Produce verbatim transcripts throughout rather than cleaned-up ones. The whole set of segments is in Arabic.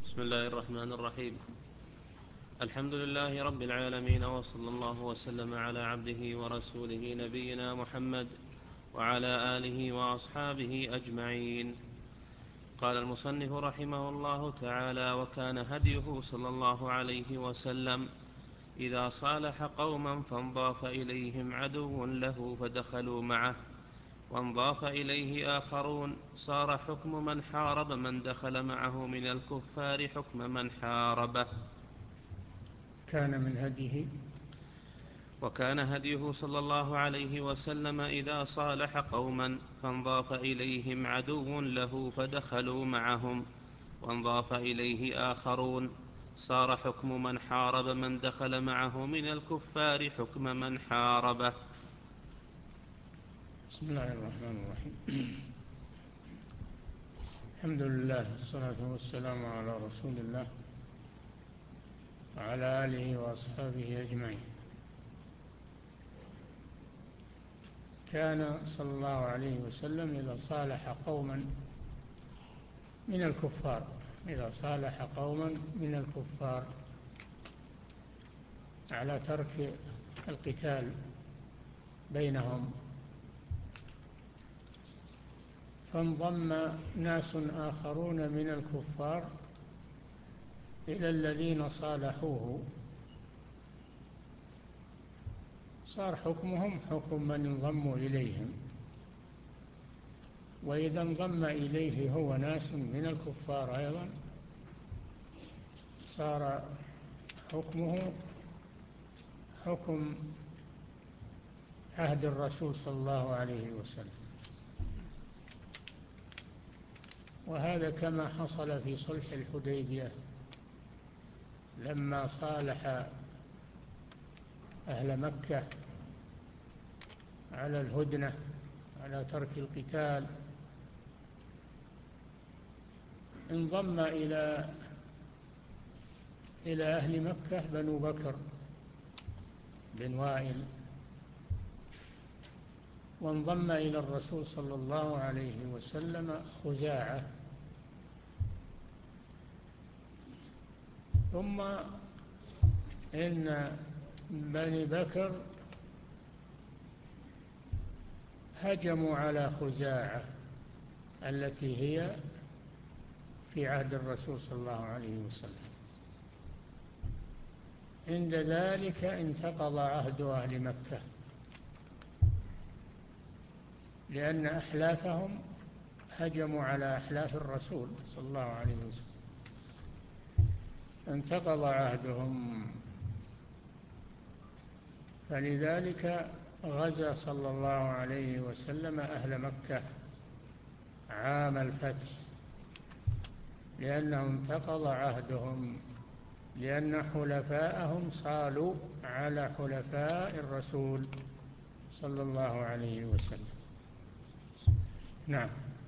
بسم الله الرحمن الرحيم. الحمد لله رب العالمين، وصلى الله وسلم على عبده ورسوله نبينا محمد وعلى آله وأصحابه أجمعين. قال المصنف رحمه الله تعالى: وكان هديه صلى الله عليه وسلم إذا صالح قوما فانضاف إليهم عدو له فدخلوا معه، وانضاف إليه آخرون، صار حكم من حارب من دخل معه من الكفار حكم من حاربه. كان من هديه وكان هديه صلى الله عليه وسلم إذا صالح قوما فانضاف إليهم عدو له فدخلوا معهم، وانضاف إليه آخرون، صار حكم من حارب من دخل معه من الكفار حكم من حاربه. بسم الله الرحمن الرحيم. الحمد لله والصلاة والسلام على رسول الله وعلى آله وأصحابه أجمعين. كان صلى الله عليه وسلم إذا صالح قوما من الكفار إذا صالح قوما من الكفار على ترك القتال بينهم، فانضم ناس آخرون من الكفار إلى الذين صالحوه، صار حكمهم حكم من انضموا إليهم. وإذا انضم إليه هو ناس من الكفار أيضا صار حكمه حكم عهد الرسول صلى الله عليه وسلم. وهذا كما حصل في صلح الحديبية لما صالح أهل مكة على الهدنة على ترك القتال، انضم إلى إلى أهل مكة بنو بكر بن وائل، وانضم إلى الرسول صلى الله عليه وسلم خزاعة، ثم إن بني بكر هجموا على خزاعة التي هي في عهد الرسول صلى الله عليه وسلم. عند ذلك انتقض عهد أهل مكة، لأن أحلافهم هجموا على أحلاف الرسول صلى الله عليه وسلم، انتقض عهدهم. فلذلك غزا صلى الله عليه وسلم أهل مكة عام الفتح، لأنه انتقض عهدهم، لأن حلفاءهم صالوا على حلفاء الرسول صلى الله عليه وسلم. نعم.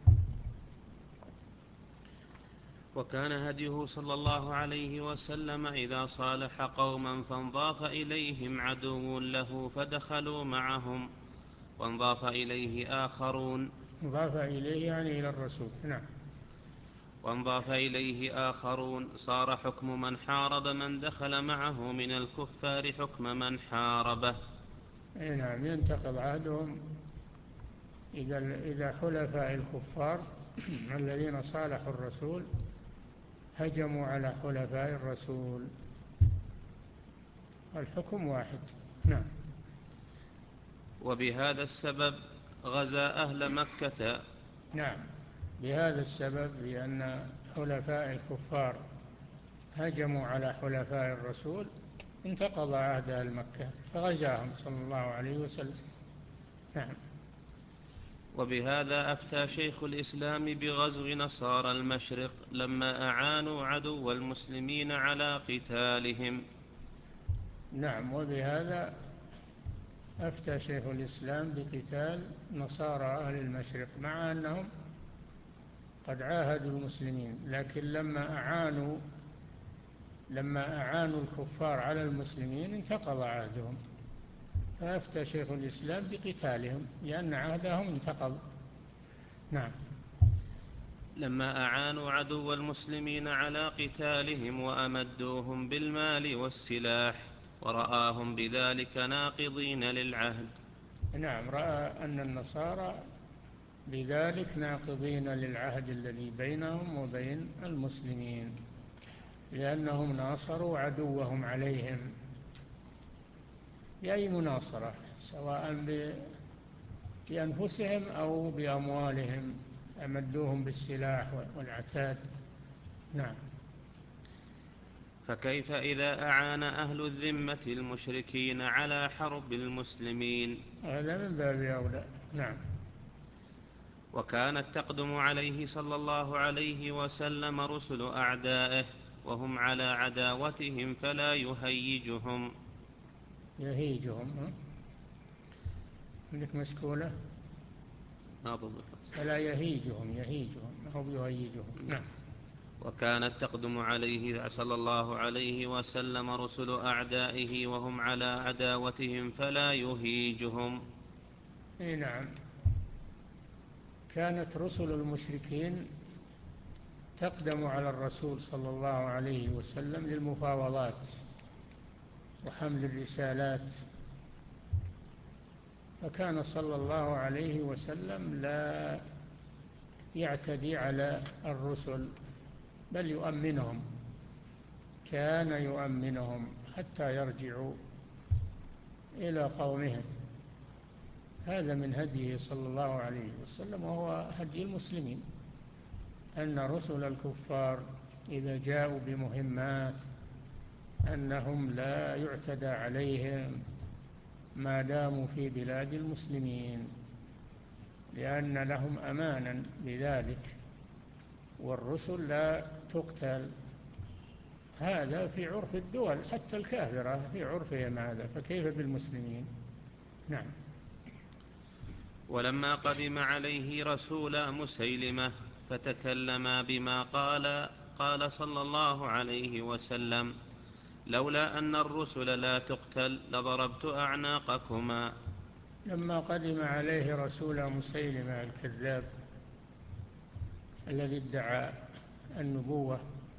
وكان هديه صلى الله عليه وسلم إذا صالح قوما فانضاف إليهم عدو له فدخلوا معهم، وانضاف إليه آخرون، انضاف إليه يعني إلى الرسول. نعم. وانضاف إليه آخرون، صار حكم من حارب من دخل معه من الكفار حكم من حاربه. نعم، ينتقض عهدهم إذا إذا حلفاء الكفار الذين صالحوا الرسول هجموا على حلفاء الرسول، الحكم واحد. نعم. وبهذا السبب غزا أهل مكة. نعم، بهذا السبب، لأن حلفاء الكفار هجموا على حلفاء الرسول انتقض عهد أهل مكة فغزاهم صلى الله عليه وسلم. نعم. وبهذا أفتى شيخ الإسلام بغزو نصارى المشرق لما أعانوا عدو المسلمين على قتالهم. نعم، وبهذا أفتى شيخ الإسلام بقتال نصارى أهل المشرق، مع أنهم قد عاهدوا المسلمين، لكن لما أعانوا لما أعانوا الكفار على المسلمين انتقض عهدهم، فأفتى شيخ الإسلام بقتالهم لأن عهدهم انتقض. نعم. لما أعانوا عدو المسلمين على قتالهم وأمدوهم بالمال والسلاح ورآهم بذلك ناقضين للعهد. نعم، رأى أن النصارى بذلك ناقضين للعهد الذي بينهم وبين المسلمين، لأنهم ناصروا عدوهم عليهم بأي مناصرة، سواء بأنفسهم أو بأموالهم، أمدوهم بالسلاح والعتاد. نعم. فكيف إذا أعان أهل الذمة المشركين على حرب المسلمين؟ هذا من باب أولى. نعم. وكانت تقدم عليه صلى الله عليه وسلم رسل أعدائه وهم على عداوتهم فلا يهيجهم. يهيجهم عندك مسكولة؟ فلا يهيجهم، يهيجهم ما هو يهيجهم. نعم. وكانت تقدم عليه صلى الله عليه وسلم رسل أعدائه وهم على عداوتهم فلا يهيجهم. إيه نعم، كانت رسل المشركين تقدم على الرسول صلى الله عليه وسلم للمفاوضات وحمل الرسالات، فكان صلى الله عليه وسلم لا يعتدي على الرسل بل يؤمنهم، كان يؤمنهم حتى يرجعوا إلى قومهم. هذا من هديه صلى الله عليه وسلم، وهو هدي المسلمين، أن رسل الكفار إذا جاءوا بمهمات أنهم لا يعتدى عليهم ما داموا في بلاد المسلمين، لأن لهم أمانا بذلك، والرسل لا تقتل. هذا في عرف الدول حتى الكافرة في عرفهم هذا، فكيف بالمسلمين؟ نعم. ولما قدم عليه رسول مسيلمة فتكلما بما قال قال صلى الله عليه وسلم: لولا أن الرسل لا تقتل لضربت أعناقكما. لما قدم عليه رسول مسيلمة الكذاب الذي ادعى النبوة،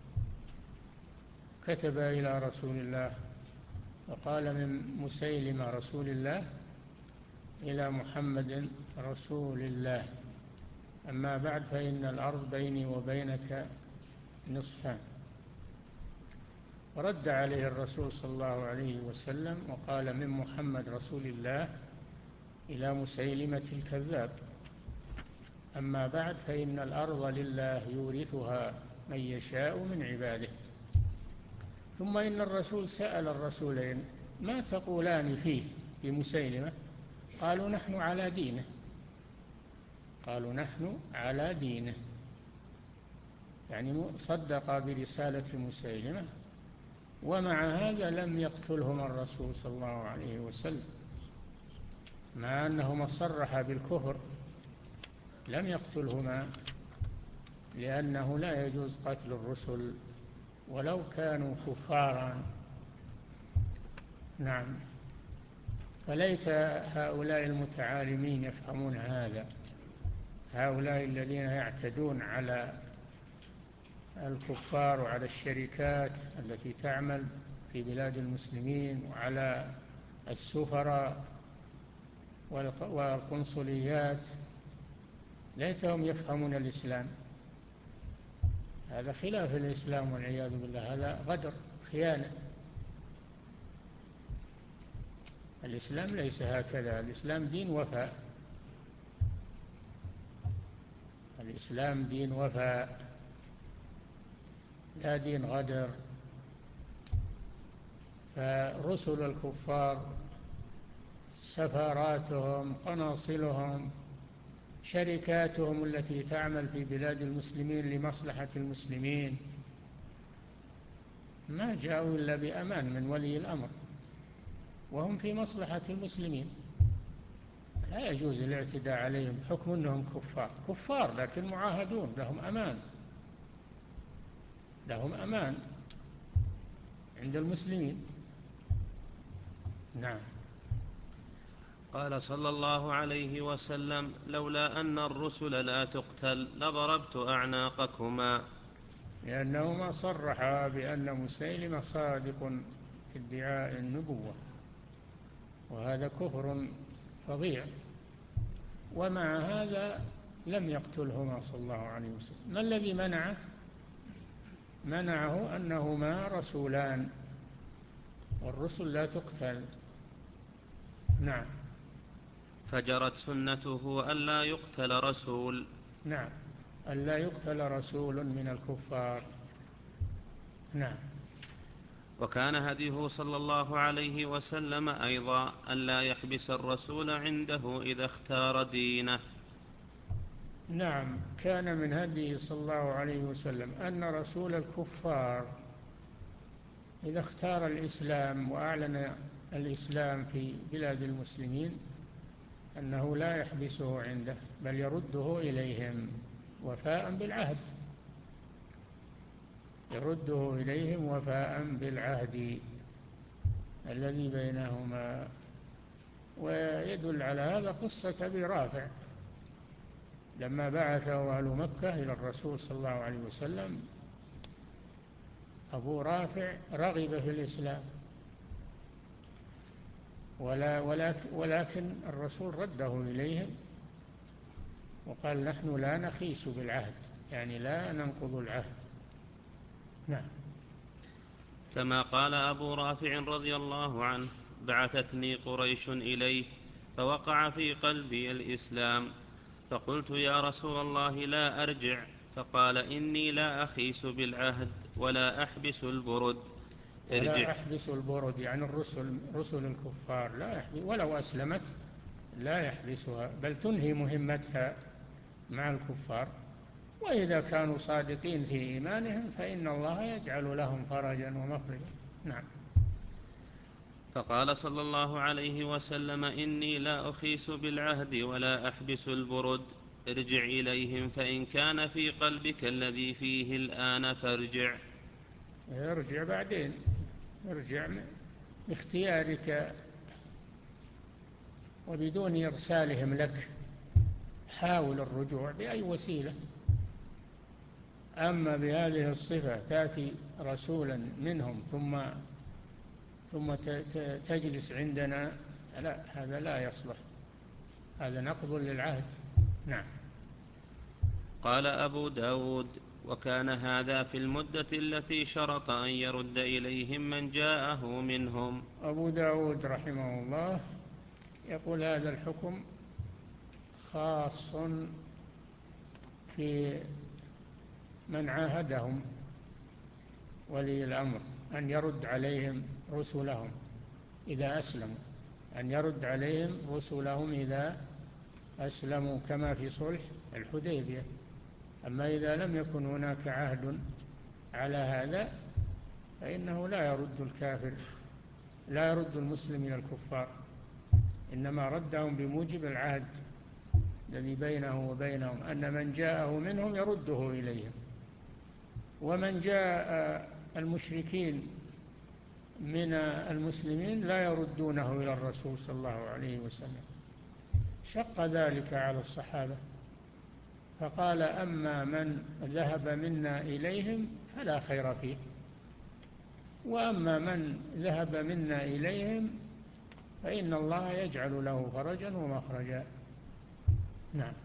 كتب إلى رسول الله فقال: من مسيلمة رسول الله إلى محمد رسول الله، أما بعد فإن الأرض بيني وبينك نصفان. رد عليه الرسول صلى الله عليه وسلم وقال: من محمد رسول الله إلى مسيلمة الكذاب، أما بعد فإن الأرض لله يورثها من يشاء من عباده. ثم إن الرسول سأل الرسولين: ما تقولان فيه في مسيلمة؟ قالوا: نحن على دينه. قالوا: نحن على دينه، يعني صدق برسالة مسيلمة، ومع هذا لم يقتلهما الرسول صلى الله عليه وسلم، مع أنهما صرحا بالكفر لم يقتلهما، لأنه لا يجوز قتل الرسل ولو كانوا كفارا. نعم. فليت هؤلاء المتعالمين يفهمون هذا، هؤلاء الذين يعتدون على الكفار وعلى الشركات التي تعمل في بلاد المسلمين وعلى السفراء والقنصليات، ليتهم يفهمون الإسلام. هذا خلاف الإسلام والعياذ بالله، هذا غدر، خيانة. الإسلام ليس هكذا، الإسلام دين وفاء، الإسلام دين وفاء لا دين غدر. فرسل الكفار سفاراتهم، قناصلهم، شركاتهم التي تعمل في بلاد المسلمين لمصلحة المسلمين ما جاءوا إلا بأمان من ولي الأمر، وهم في مصلحة المسلمين، لا يجوز الاعتداء عليهم حكم أنهم كفار، كفار لكن معاهدون، لهم أمان، لهم أمان عند المسلمين. نعم. قال صلى الله عليه وسلم: لولا أن الرسل لا تقتل لضربت أعناقكما. لأنهما صرحا بأن مسيلمة صادق في ادعاء النبوة، وهذا كفر فظيع، ومع هذا لم يقتلهما صلى الله عليه وسلم. ما الذي منعه؟ منعه أنهما رسولان، والرسل لا تقتل. نعم. فجرت سنته ألا يقتل رسول. نعم، ألا يقتل رسول من الكفار. نعم. وكان هديه صلى الله عليه وسلم أيضا ألا يحبس الرسول عنده إذا اختار دينه. نعم، كان من هديه صلى الله عليه وسلم أن رسول الكفار إذا اختار الإسلام وأعلن الإسلام في بلاد المسلمين أنه لا يحبسه عنده، بل يرده إليهم وفاء بالعهد، يرده إليهم وفاء بالعهد الذي بينهما. ويدل على هذا قصة أبي رافع لما بعثه أهل مكة إلى الرسول صلى الله عليه وسلم. أبو رافع رغب في الإسلام، ولا ولكن, ولكن الرسول رده إليهم وقال: نحن لا نخيس بالعهد، يعني لا ننقض العهد. نعم. كما قال أبو رافع رضي الله عنه: بعثتني قريش إليه فوقع في قلبي الإسلام، فقلت: يا رسول الله لا أرجع. فقال: إني لا أخيس بالعهد ولا أحبس البرد. ولا ارجع. أحبس البرد، يعني الرسل رسل الكفار لا يحبس، ولو أسلمت لا يحبسها، بل تنهي مهمتها مع الكفار. وإذا كانوا صادقين في إيمانهم فإن الله يجعل لهم فرجا ومخرجا. نعم. فقال صلى الله عليه وسلم: إني لا أخيس بالعهد ولا أحبس البرد. ارجع إليهم، فإن كان في قلبك الذي فيه الآن فارجع. ارجع بعدين، ارجع باختيارك وبدون إرسالهم لك، حاول الرجوع بأي وسيلة. أما بهذه الصفة تأتي رسولا منهم ثم ثم تجلس عندنا، لا، هذا لا يصلح، هذا نقض للعهد. نعم. قال أبو داود: وكان هذا في المدة التي شرط أن يرد إليهم من جاءه منهم. أبو داود رحمه الله يقول: هذا الحكم خاص في من عاهدهم ولي الأمر أن يرد عليهم رسلهم إذا أسلموا، أن يرد عليهم رسلهم إذا أسلموا، كما في صلح الحديبية. أما إذا لم يكن هناك عهد على هذا فإنه لا يرد الكافر، لا يرد المسلم إلى الكفار، إنما ردهم بموجب العهد الذي بينه وبينهم، أن من جاءه منهم يرده إليهم. ومن جاء المشركين من المسلمين لا يردونه إلى الرسول صلى الله عليه وسلم. شق ذلك على الصحابة، فقال: أما من ذهب منا إليهم فلا خير فيه، وأما من ذهب منا إليهم فإن الله يجعل له فرجا ومخرجا. نعم.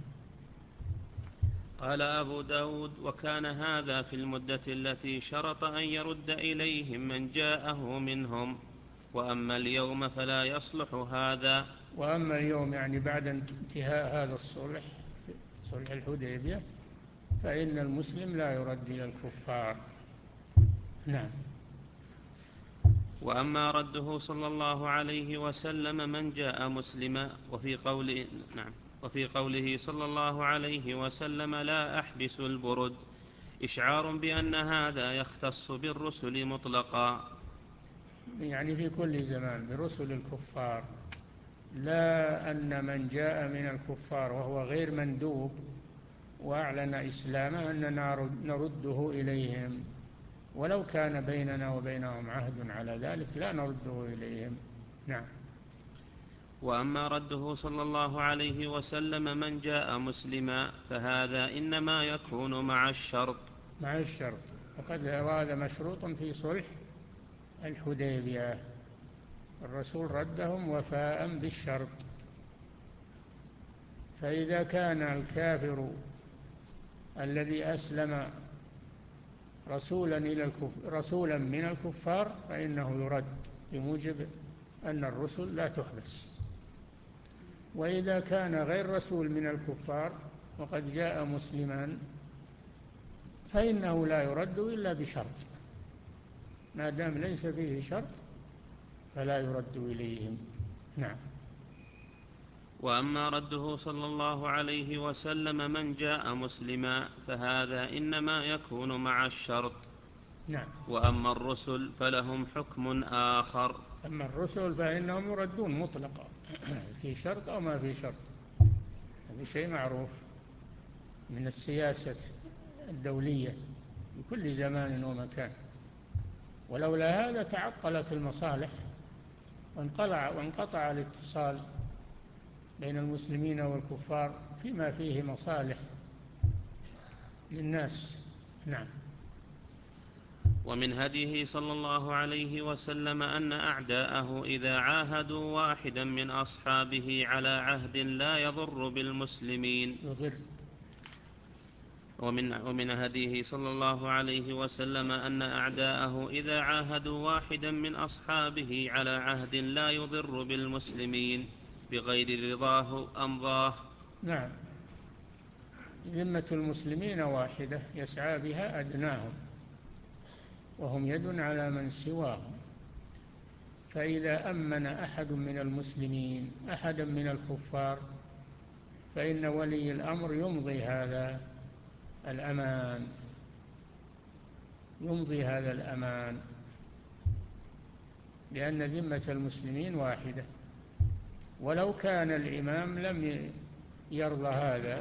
قال أبو داود: وكان هذا في المدة التي شرط أن يرد إليهم من جاءه منهم، وأما اليوم فلا يصلح هذا. وأما اليوم يعني بعد انتهاء هذا الصلح، صلح الحديبية، فإن المسلم لا يرد إلى الكفار. نعم. وأما رده صلى الله عليه وسلم من جاء مسلما، وفي قوله نعم وفي قوله صلى الله عليه وسلم: لا أحبس البرد، إشعار بأن هذا يختص بالرسل مطلقا، يعني في كل زمان برسل الكفار، لا أن من جاء من الكفار وهو غير مندوب وأعلن إسلامه أننا نرده إليهم، ولو كان بيننا وبينهم عهد على ذلك لا نرده إليهم. نعم. وأما رده صلى الله عليه وسلم من جاء مسلما فهذا إنما يكون مع الشرط مع الشرط وقد هذا مشروط في صلح الحديبية، الرسول ردهم وفاء بالشرط. فإذا كان الكافر الذي أسلم رسولا إلى الكف... رسولا من الكفار فإنه يرد بموجب أن الرسل لا تحبس. وإذا كان غير رسول من الكفار وقد جاء مسلما فإنه لا يرد إلا بشرط، ما دام ليس فيه شرط فلا يرد إليهم. نعم. وأما رده صلى الله عليه وسلم من جاء مسلما فهذا إنما يكون مع الشرط. نعم. وأما الرسل فلهم حكم آخر. أما الرسل فإنهم يردون مطلقا في شرط أو ما في شرط، هذا شيء معروف من السياسة الدولية في كل زمان ومكان. ولولا هذا تعطلت المصالح وانقطع وانقطع الاتصال بين المسلمين والكفار فيما فيه مصالح للناس. نعم. ومن هديه صلى الله عليه وسلم أن أعداءه إذا عاهدوا واحدا من أصحابه على عهد لا يضر بالمسلمين يضر. ومن, ومن هديه صلى الله عليه وسلم أن أعداءه إذا عاهدوا واحدا من أصحابه على عهد لا يضر بالمسلمين بغير رضاه أمضاه. نعم. ذمة المسلمين واحدة يسعى بها أدناهم وهم يد على من سواهم. فإذا أمن أحد من المسلمين أحدا من الكفار فإن ولي الأمر يمضي هذا الأمان يمضي هذا الأمان لأن ذمة المسلمين واحدة. ولو كان الإمام لم يرضى هذا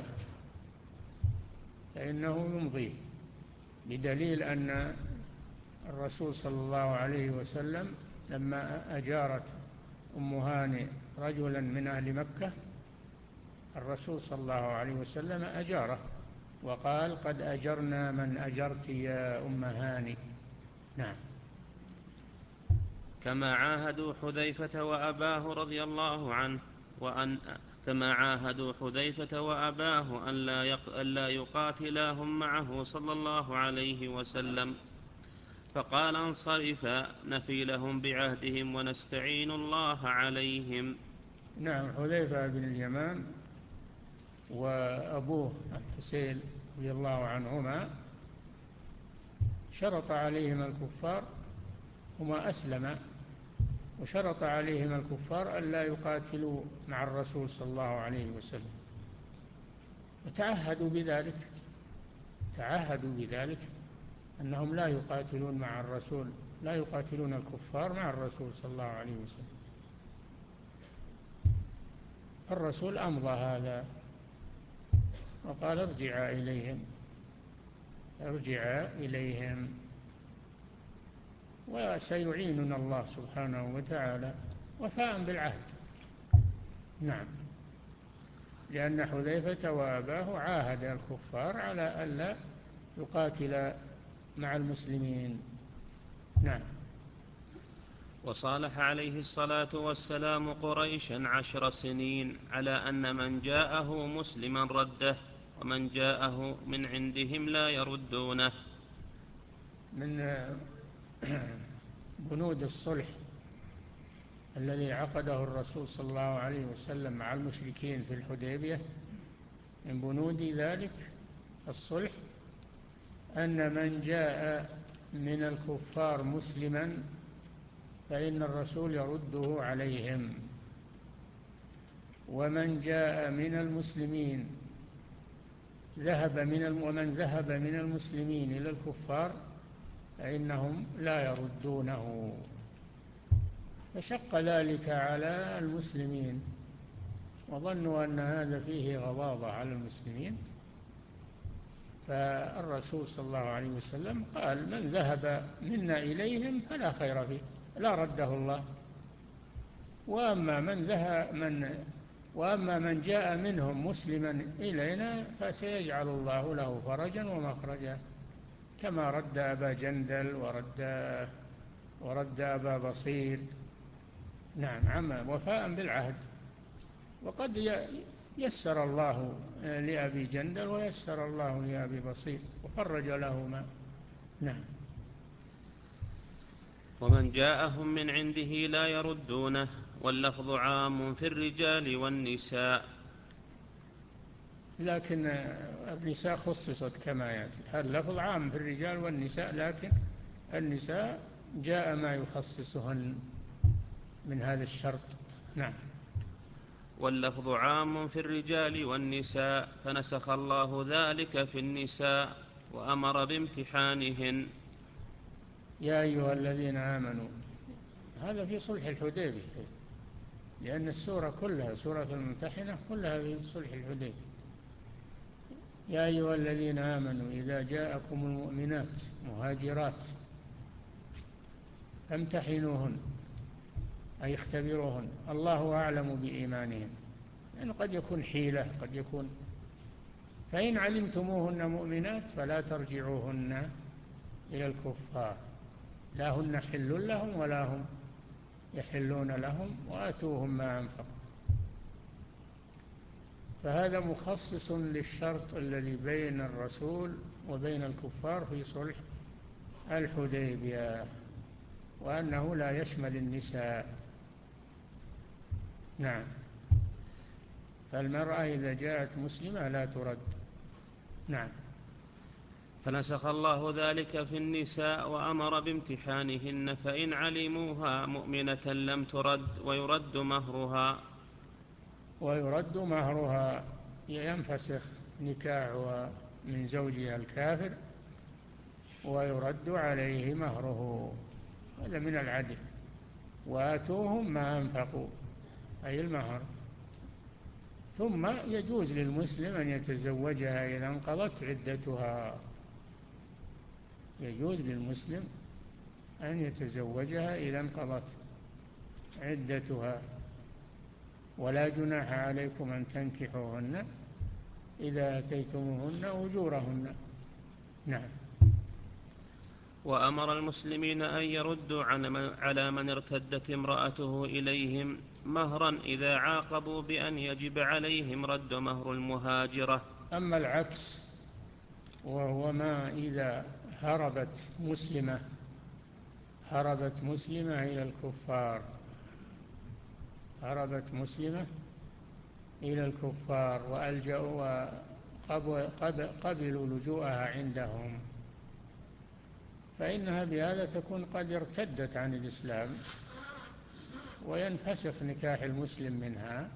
فإنه يمضيه، بدليل أن الرسول صلى الله عليه وسلم لما أجارت أم هانئ رجلا من أهل مكة الرسول صلى الله عليه وسلم أجاره وقال قد أجرنا من أجرت يا أم هانئ. نعم. كما عاهدوا حذيفة وأباه رضي الله عنه وأن كما عاهدوا حذيفة وأباه أن لا, يق... أن لا يقاتلاهم معه صلى الله عليه وسلم فقال انصرفا نفي لهم بعهدهم ونستعين الله عليهم. نعم. حذيفة بن اليمان وأبوه الحسين رضي الله عنهما شرط عليهم الكفار، هما أسلما وشرط عليهم الكفار أن لا يقاتلوا مع الرسول صلى الله عليه وسلم وتعهدوا بذلك تعهدوا بذلك أنهم لا يقاتلون مع الرسول لا يقاتلون الكفار مع الرسول صلى الله عليه وسلم. الرسول أمضى هذا وقال ارجعا إليهم ارجعا إليهم وسيعيننا الله سبحانه وتعالى وفاء بالعهد. نعم. لأن حذيفة وأباه عاهد الكفار على ألا يقاتل مع المسلمين. نعم. وصالح عليه الصلاة والسلام قريشا عشر سنين على أن من جاءه مسلما رده ومن جاءه من عندهم لا يردونه. من بنود الصلح الذي عقده الرسول صلى الله عليه وسلم مع المشركين في الحديبية من بنود ذلك الصلح أن من جاء من الكفار مسلما فإن الرسول يرده عليهم، ومن جاء من المسلمين ذهب من ومن ذهب من المسلمين إلى الكفار فإنهم لا يردونه. فشق ذلك على المسلمين وظنوا أن هذا فيه غضاضة على المسلمين، فالرسول صلى الله عليه وسلم قال من ذهب منا إليهم فلا خير فيه لا رده الله. وأما من ذهب من وأما من جاء منهم مسلما إلينا فسيجعل الله له فرجا ومخرجا، كما رد أبا جندل ورد ورد أبا بصير. نعم، عما وفاء بالعهد. وقد يسر الله لأبي جندل ويسر الله لأبي بصير وفرج لهما. نعم. ومن جاءهم من عنده لا يردونه، واللفظ عام في الرجال والنساء. لكن النساء خصصت كما يأتي، هذا اللفظ عام في الرجال والنساء، لكن النساء جاء ما يخصصهن من هذا الشرط. نعم. واللفظ عام في الرجال والنساء، فنسخ الله ذلك في النساء وأمر بامتحانهن. يا أيها الذين آمنوا، هذا في صلح الحديبية، لأن السورة كلها سورة الممتحنة كلها في صلح الحديبية. يا أيها الذين آمنوا إذا جاءكم المؤمنات مهاجرات فامتحنوهن، أي اختبروهن، الله أعلم بإيمانهن، لأنه قد يكون حيلة، قد يكون. فإن علمتموهن مؤمنات فلا ترجعوهن إلى الكفار، لا هن حل لهم ولا هم يحلون لهم، وآتوهم ما أنفقوا. فهذا مخصص للشرط الذي بين الرسول وبين الكفار في صلح الحديبية، وأنه لا يشمل النساء. نعم. فالمرأة إذا جاءت مسلمة لا ترد. نعم. فنسخ الله ذلك في النساء وأمر بامتحانهن، فإن علموها مؤمنة لم ترد ويرد مهرها. ويرد مهرها، ينفسخ نكاحها من زوجها الكافر ويرد عليه مهره، هذا من العدل. وآتوهم ما أنفقوا، أي المهر. ثم يجوز للمسلم أن يتزوجها إذا انقضت عدتها، يجوز للمسلم أن يتزوجها إذا انقضت عدتها، ولا جناح عليكم أن تنكحوهن إذا أتيتموهن أجورهن. نعم. وأمر المسلمين أن يردوا على من ارتدت امرأته إليهم مهرا إذا عاقبوا بأن يجب عليهم رد مهر المهاجرة. أما العكس، وهو ما إذا هربت مسلمة هربت مسلمة إلى الكفار هربت مسلمة إلى الكفار وألجأوا وقبلوا لجوءها عندهم، فإنها بهذا تكون قد ارتدت عن الإسلام وينفسخ نكاح المسلم منها،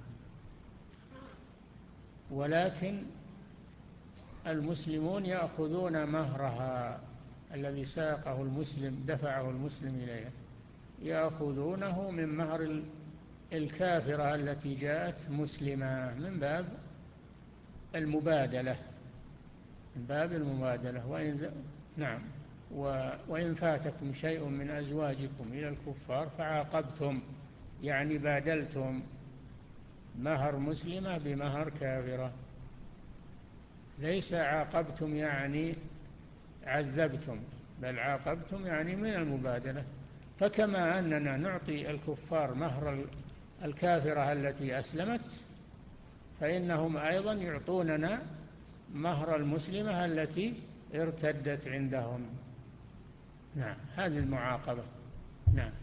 ولكن المسلمون يأخذون مهرها الذي ساقه المسلم دفعه المسلم إليها، يأخذونه من مهر الكافرة التي جاءت مسلمة، من باب المبادلة من باب المبادلة. وإن نعم. وإن فاتكم شيء من أزواجكم إلى الكفار فعاقبتم، يعني بادلتم مهر مسلمة بمهر كافرة، ليس عاقبتم يعني عذبتم، بل عاقبتم يعني من المبادلة. فكما أننا نعطي الكفار مهر الكافرة التي أسلمت، فإنهم أيضا يعطوننا مهر المسلمة التي ارتدت عندهم. نعم، هذه المعاقبة. نعم.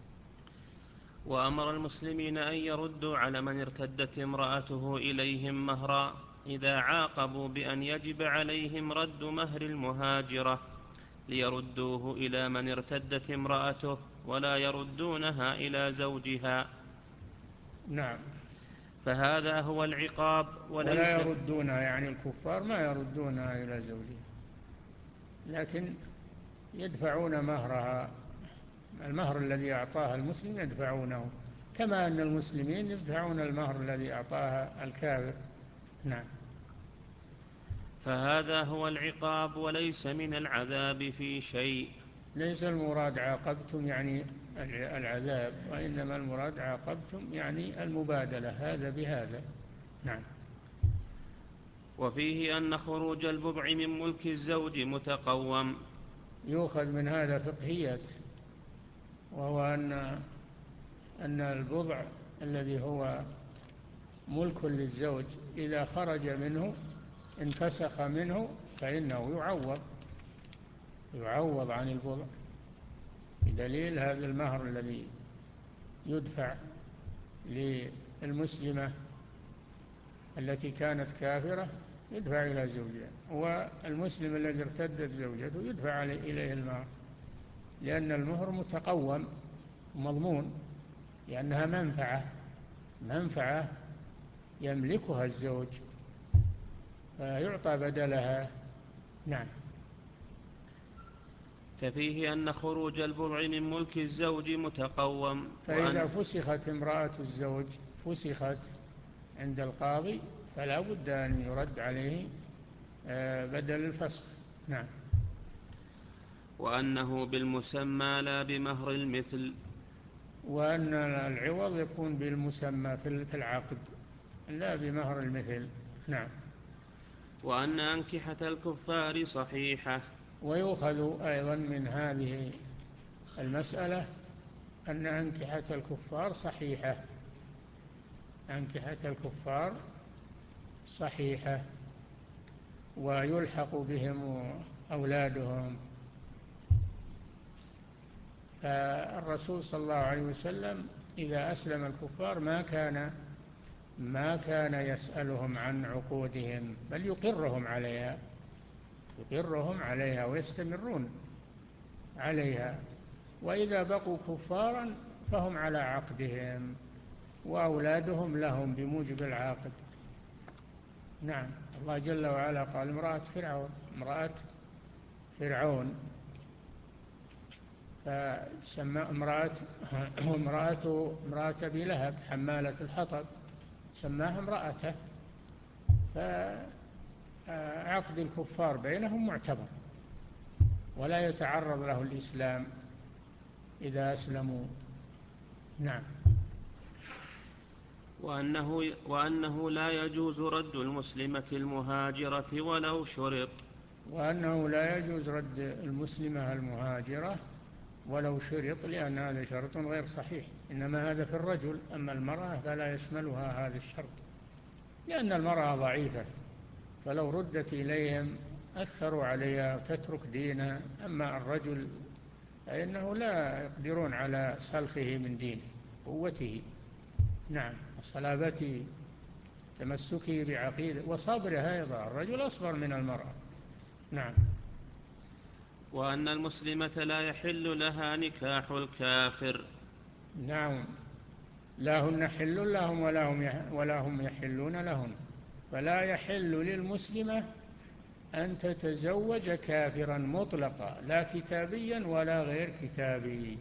وأمر المسلمين أن يردوا على من ارتدت امرأته إليهم مهرا إذا عاقبوا بأن يجب عليهم رد مهر المهاجرة، ليردوه إلى من ارتدت امرأته ولا يردونها إلى زوجها. نعم. فهذا هو العقاب. وليس ولا يردونها يعني الكفار ما يردونها إلى زوجها، لكن يدفعون مهرها، المهر الذي أعطاها المسلم يدفعونه، كما أن المسلمين يدفعون المهر الذي أعطاها الكافر. نعم. فهذا هو العقاب وليس من العذاب في شيء. ليس المراد عاقبتم يعني العذاب، وإنما المراد عاقبتم يعني المبادلة، هذا بهذا. نعم. وفيه أن خروج البضع من ملك الزوج متقوم. يؤخذ من هذا فقهيات، وهو أن أن البضع الذي هو ملك للزوج إذا خرج منه انفسخ منه فإنه يعوض يعوض عن البضع، بدليل هذا المهر الذي يدفع للمسلمة التي كانت كافرة يدفع إلى زوجها، والمسلم الذي ارتدت زوجته يدفع إليه المهر، لأن المهر متقوم مضمون، لأنها منفعة منفعة يملكها الزوج فيعطى بدلها. نعم. ففيه أن خروج البضع من ملك الزوج متقوم. فإذا فسخت امرأة الزوج فسخت عند القاضي فلا بد أن يرد عليه بدل الفسخ. نعم. وأنه بالمسمى لا بمهر المثل. وأن العوض يكون بالمسمى في العقد لا بمهر المثل. نعم. وأن أنكحة الكفار صحيحة. ويؤخذ أيضا من هذه المسألة أن أنكحة الكفار صحيحة، أنكحة الكفار صحيحة ويلحق بهم أولادهم. فالرسول صلى الله عليه وسلم إذا أسلم الكفار ما كان ما كان يسألهم عن عقودهم، بل يقرهم عليها يقرهم عليها ويستمرون عليها، وإذا بقوا كفارا فهم على عقدهم وأولادهم لهم بموجب العقد. نعم. الله جل وعلا قال امرأة فرعون امرأة فرعون فسمى امرأة امرأة امرأة أبي لهب حمالة الحطب سماها امرأته، فعقد الكفار بينهم معتبر ولا يتعرض له الإسلام إذا أسلموا. نعم. وأنه, وأنه لا يجوز رد المسلمة المهاجرة ولو شرط. وأنه لا يجوز رد المسلمة المهاجرة ولو شرط، لأن هذا شرط غير صحيح، إنما هذا في الرجل، أما المرأة فلا يشملها هذا الشرط، لأن المرأة ضعيفة، فلو ردت إليهم أثروا عليها وتترك دينها، أما الرجل فإنه لا يقدرون على سلخه من دينه قوته. نعم. وصلابته تمسكه بعقيدة وصبرها أيضا، الرجل أصبر من المرأة. نعم. وأن المسلمة لا يحل لها نكاح الكافر. نعم. لا هن حل لهم ولا هم ولا هم يحلون لهم، فلا يحل للمسلمة أن تتزوج كافرا مطلقا، لا كتابيا ولا غير كتابي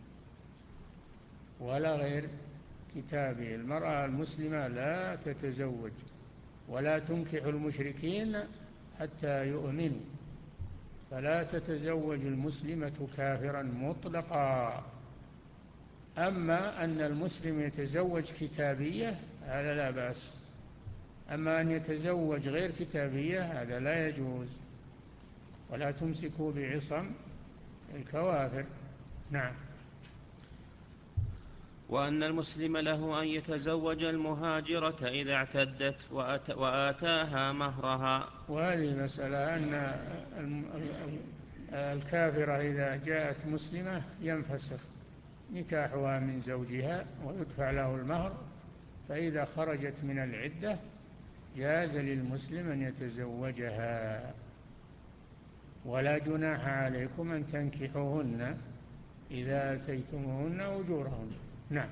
ولا غير كتابي. المرأة المسلمة لا تتزوج ولا تنكح المشركين حتى يؤمنوا، فلا تتزوج المسلمة كافرا مطلقا. أما أن المسلم يتزوج كتابية هذا لا بأس، أما أن يتزوج غير كتابية هذا لا يجوز، ولا تمسكوا بعصم الكوافر. نعم. وأن المسلم له أن يتزوج المهاجرة إذا اعتدت وأت وآتاها مهرها. وهذه مسألة أن الكافرة إذا جاءت مسلمة ينفسخ نكاحها من زوجها ويدفع له المهر، فإذا خرجت من العدة جاز للمسلم أن يتزوجها، ولا جناح عليكم أن تنكحوهن إذا أتيتموهن أجورهن. نعم.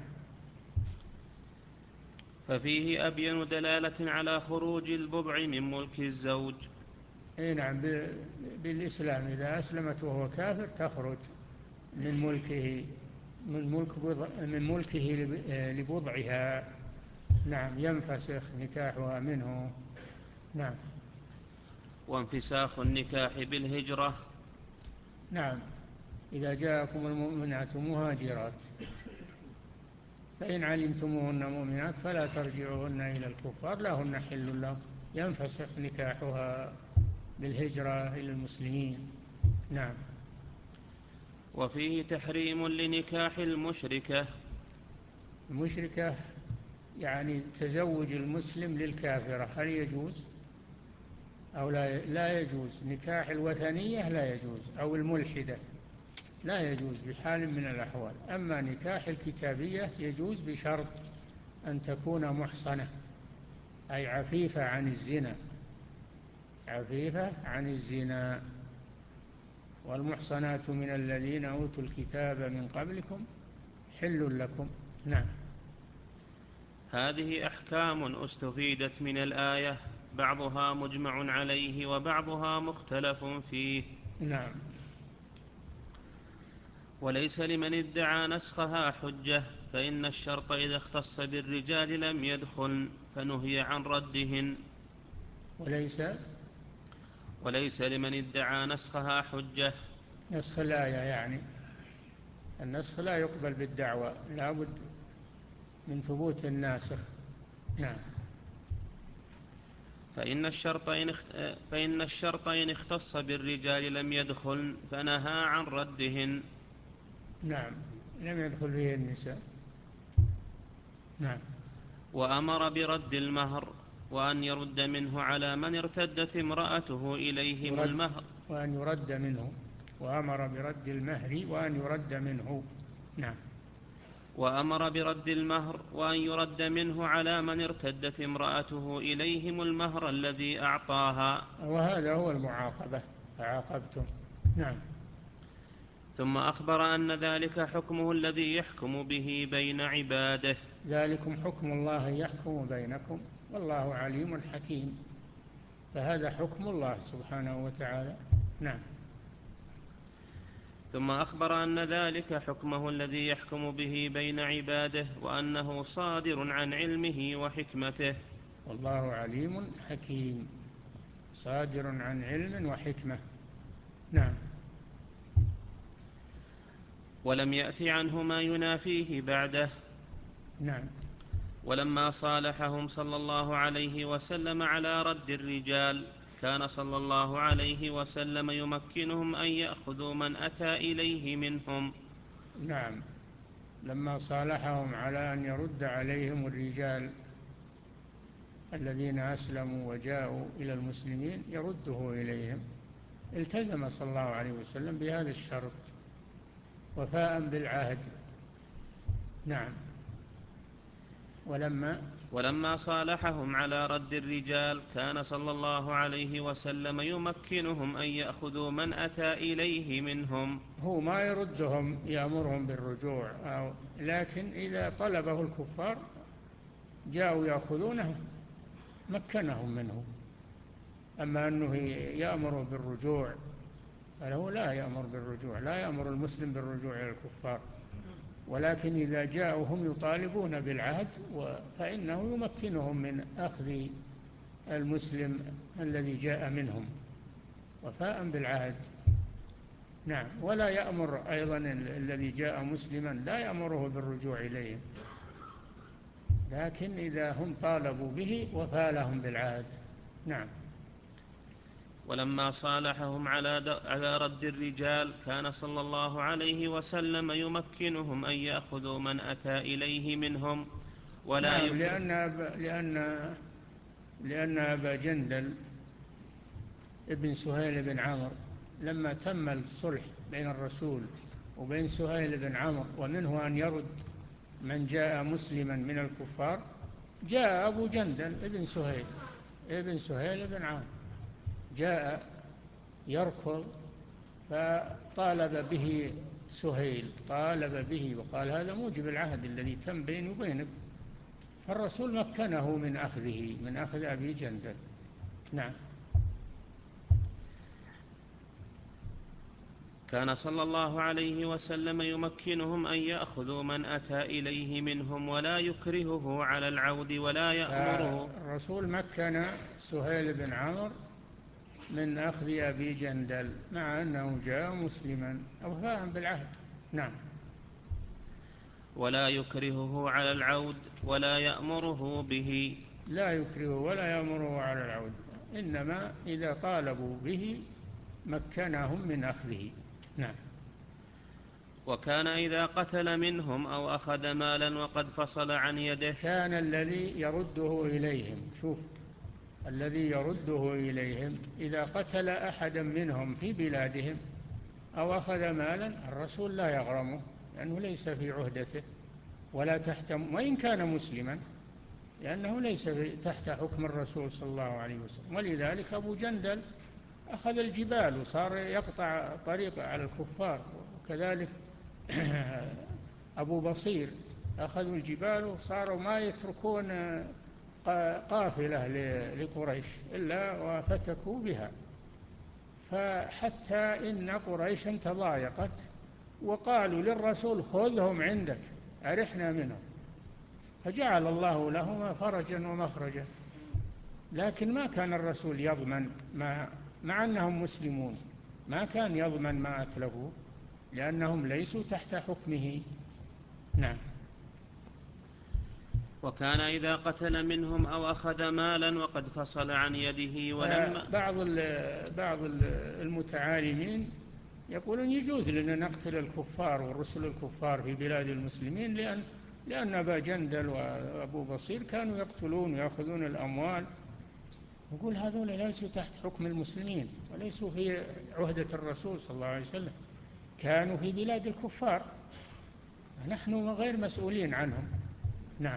ففيه أبين دلالة على خروج البضع من ملك الزوج. أي نعم، بالإسلام إذا أسلمت وهو كافر تخرج من ملكه من ملك بضع من ملكه لبضعها. نعم. ينفسخ نكاحها منه. نعم. وانفساخ النكاح بالهجرة. نعم. إذا جاءكم المؤمنات مهاجرات فإن علمتموهن مؤمنات فلا ترجعوهن إلى الكفار لا هن حل لهم ينفسخ نكاحها بالهجرة إلى المسلمين. نعم. وفيه تحريم لنكاح المشركة. المشركة يعني تزوج المسلم للكافرة، هل يجوز أو لا؟ لا يجوز. نكاح الوثنية لا يجوز، أو الملحدة لا يجوز بحال من الأحوال. أما نكاح الكتابية يجوز بشرط أن تكون محصنة، أي عفيفة عن الزنا، عفيفة عن الزنا. والمحصنات من الذين أوتوا الكتاب من قبلكم حل لكم. نعم. هذه أحكام استفيدت من الآية، بعضها مجمع عليه وبعضها مختلف فيه. نعم. وليس لمن ادعى نسخها حجة، فإن الشرط إذا اختص بالرجال لم يدخل فنهي عن ردهن. وليس وليس لمن ادعى نسخها حجة. نسخ الآية يعني النسخ لا يقبل بالدعوة، لا بد من ثبوت الناسخ. نعم. فإن الشرط إن اخت... فإن الشرط إن اختص بالرجال لم يدخل فنهى عن ردهن. نعم، لم يدخل فيه النساء. نعم. وأمر برد المهر وأن يرد منه على من ارتدت امرأته إليهم يرد المهر. وأن يرد منه. وأمر برد المهر وأن يرد منه. نعم. وأمر برد المهر وأن يرد منه على من ارتدت امرأته إليهم المهر الذي أعطاها. وهذا هو المعاقبة، فعاقبتم. نعم. ثم أخبر أن ذلك حكمه الذي يحكم به بين عباده. ذلكم حكم الله يحكم بينكم والله عليم حكيم. فهذا حكم الله سبحانه وتعالى. نعم. ثم أخبر أن ذلك حكمه الذي يحكم به بين عباده وأنه صادر عن علمه وحكمته. والله عليم حكيم، صادر عن علم وحكمة. نعم. ولم يأت عنه ما ينافيه بعده. نعم. ولما صالحهم صلى الله عليه وسلم على رد الرجال كان صلى الله عليه وسلم يمكنهم أن يأخذوا من أتى إليه منهم. نعم. لما صالحهم على أن يرد عليهم الرجال الذين أسلموا وجاءوا إلى المسلمين يرده إليهم، التزم صلى الله عليه وسلم بهذا الشرط وفاء بالعهد. نعم. ولما ولما صالحهم على رد الرجال كان صلى الله عليه وسلم يمكنهم أن يأخذوا من أتى إليه منهم. هو ما يردهم يأمرهم بالرجوع أو، لكن إذا طلبه الكفار جاءوا يأخذونه مكنهم منه. أما أنه يأمر بالرجوع فهو لا يأمر بالرجوع، لا يأمر المسلم بالرجوع إلى الكفار، ولكن إذا جاءوا هم يطالبون بالعهد فإنه يمكنهم من أخذ المسلم الذي جاء منهم وفاء بالعهد. نعم. ولا يأمر أيضا الذي جاء مسلما لا يأمره بالرجوع إليه، لكن إذا هم طالبوا به وفاء لهم بالعهد. نعم. ولما صالحهم على على رد الرجال كان صلى الله عليه وسلم يمكنهم أن يأخذوا من أتى إليه منهم ولا نعم. يكره. لأن أبا, لأن لأن أبا جندل ابن سهيل بن عمرو لما تم الصلح بين الرسول وبين سهيل بن عمرو ومنه أن يرد من جاء مسلما من الكفار، جاء أبو جندل ابن سهيل ابن سهيل بن عمرو جاء يركض فطالب به سهيل، طالب به وقال هذا موجب العهد الذي تم بيني وبينك، فالرسول مكنه من أخذه من أخذ أبي جندل. نعم. كان صلى الله عليه وسلم يمكنهم أن يأخذوا من أتى إليه منهم ولا يكرهه على العود ولا يأمره. الرسول مكن سهيل بن عمرو من أخذ أبي جندل مع أنه جاء مسلما أوفاء بالعهد. نعم. ولا يكرهه على العود ولا يأمره به. لا يكرهه ولا يأمره على العود، إنما إذا طالبوا به مكنهم من أخذه. نعم. وكان إذا قتل منهم أو أخذ مالا وقد فصل عن يده. كان الذي يرده إليهم، شوف، الذي يرده إليهم إذا قتل أحدا منهم في بلادهم أو أخذ مالا، الرسول لا يغرمه لأنه ليس في عهدته ولا تحت، وإن كان مسلما، لأنه ليس تحت حكم الرسول صلى الله عليه وسلم. ولذلك أبو جندل أخذ الجبال وصار يقطع طريقه على الكفار، وكذلك أبو بصير أخذوا الجبال وصاروا ما يتركون قافلة لقريش إلا وفتكوا بها، فحتى إن قريشا تضايقت وقالوا للرسول خذهم عندك أرحنا منهم، فجعل الله لهما فرجا ومخرجا. لكن ما كان الرسول يضمن ما، مع أنهم مسلمون، ما كان يضمن ما أتلفوا لأنهم ليسوا تحت حكمه. نعم. وكان إذا قتل منهم أو أخذ مالا وقد فصل عن يده ولما بعض بعض المتعالمين يقولون يجوز لنا نقتل الكفار ورسل الكفار في بلاد المسلمين، لأن لأن أبا جندل وأبو بصير كانوا يقتلون ويأخذون الأموال. يقول هذول ليسوا تحت حكم المسلمين وليسوا في عهدة الرسول صلى الله عليه وسلم، كانوا في بلاد الكفار، نحن غير مسؤولين عنهم. نعم.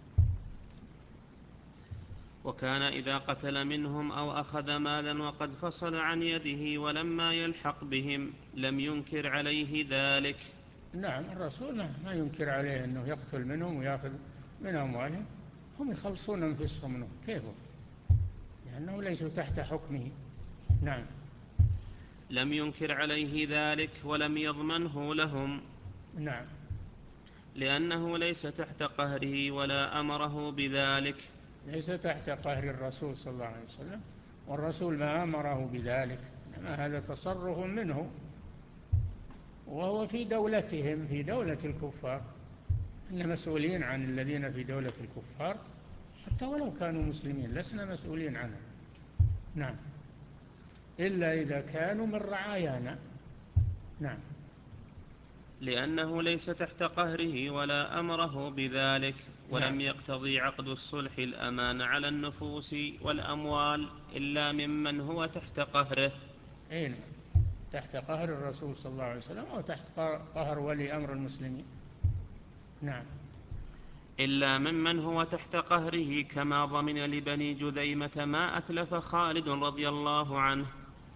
وكان إذا قتل منهم أو أخذ مالا وقد فصل عن يده ولما يلحق بهم لم ينكر عليه ذلك. نعم، الرسول ما ينكر عليه أنه يقتل منهم ويأخذ من أموالهم، هم يخلصون أنفسهم منه، كيف؟ لأنه ليسوا تحت حكمه. نعم. لم ينكر عليه ذلك ولم يضمنه لهم. نعم. لأنه ليس تحت قهره ولا أمره بذلك. ليس تحت قهر الرسول صلى الله عليه وسلم، والرسول ما أمره بذلك، إنما هذا تصرف منه وهو في دولتهم، في دولة الكفار، إن مسؤولين عن الذين في دولة الكفار حتى ولو كانوا مسلمين، لسنا مسؤولين عنهم. نعم. إلا إذا كانوا من رعايانا. نعم. لأنه ليس تحت قهره ولا أمره بذلك. ولم نعم. يقتضي عقد الصلح الأمان على النفوس والأموال إلا ممن هو تحت قهره. أين؟ تحت قهر الرسول صلى الله عليه وسلم أو تحت قهر ولي أمر المسلمين. نعم. إلا ممن هو تحت قهره، كما ضمن لبني جذيمة ما أتلف خالد رضي الله عنه.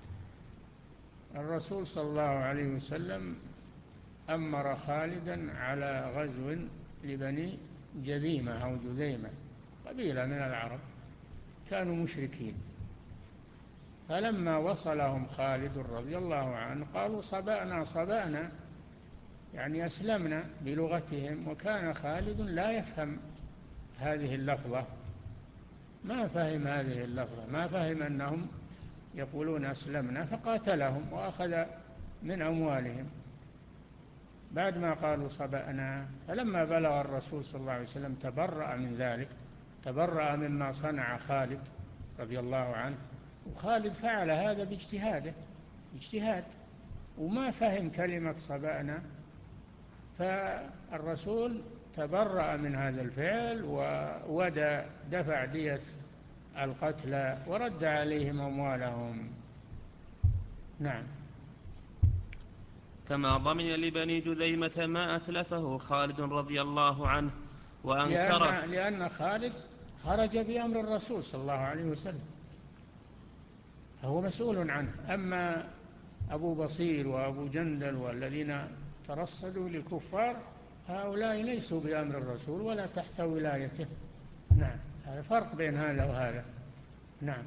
الرسول صلى الله عليه وسلم أمر خالدا على غزو لبني جذيمة أو جذيمة، قبيلة من العرب كانوا مشركين، فلما وصلهم خالد رضي الله عنه قالوا صبأنا صبأنا، يعني أسلمنا بلغتهم، وكان خالد لا يفهم هذه اللفظة، ما فهم هذه اللفظة، ما فهم أنهم يقولون أسلمنا، فقاتلهم وأخذ من أموالهم بعد ما قالوا صبأنا. فلما بلغ الرسول صلى الله عليه وسلم تبرأ من ذلك، تبرأ مما صنع خالد رضي الله عنه، وخالد فعل هذا باجتهاده، اجتهاد، وما فهم كلمة صبأنا، فالرسول تبرأ من هذا الفعل وودى دفع دية القتلى ورد عليهم أموالهم. نعم. كما ضمن لبني جذيمة ما أتلفه خالد رضي الله عنه وأنكره، لأن, لأن خالد خرج بأمر الرسول صلى الله عليه وسلم، فهو مسؤول عنه. أما أبو بصير وأبو جندل والذين ترصدوا للكفار، هؤلاء ليسوا بأمر الرسول ولا تحت ولايته. نعم، هذا فرق بين هذا وهذا. نعم.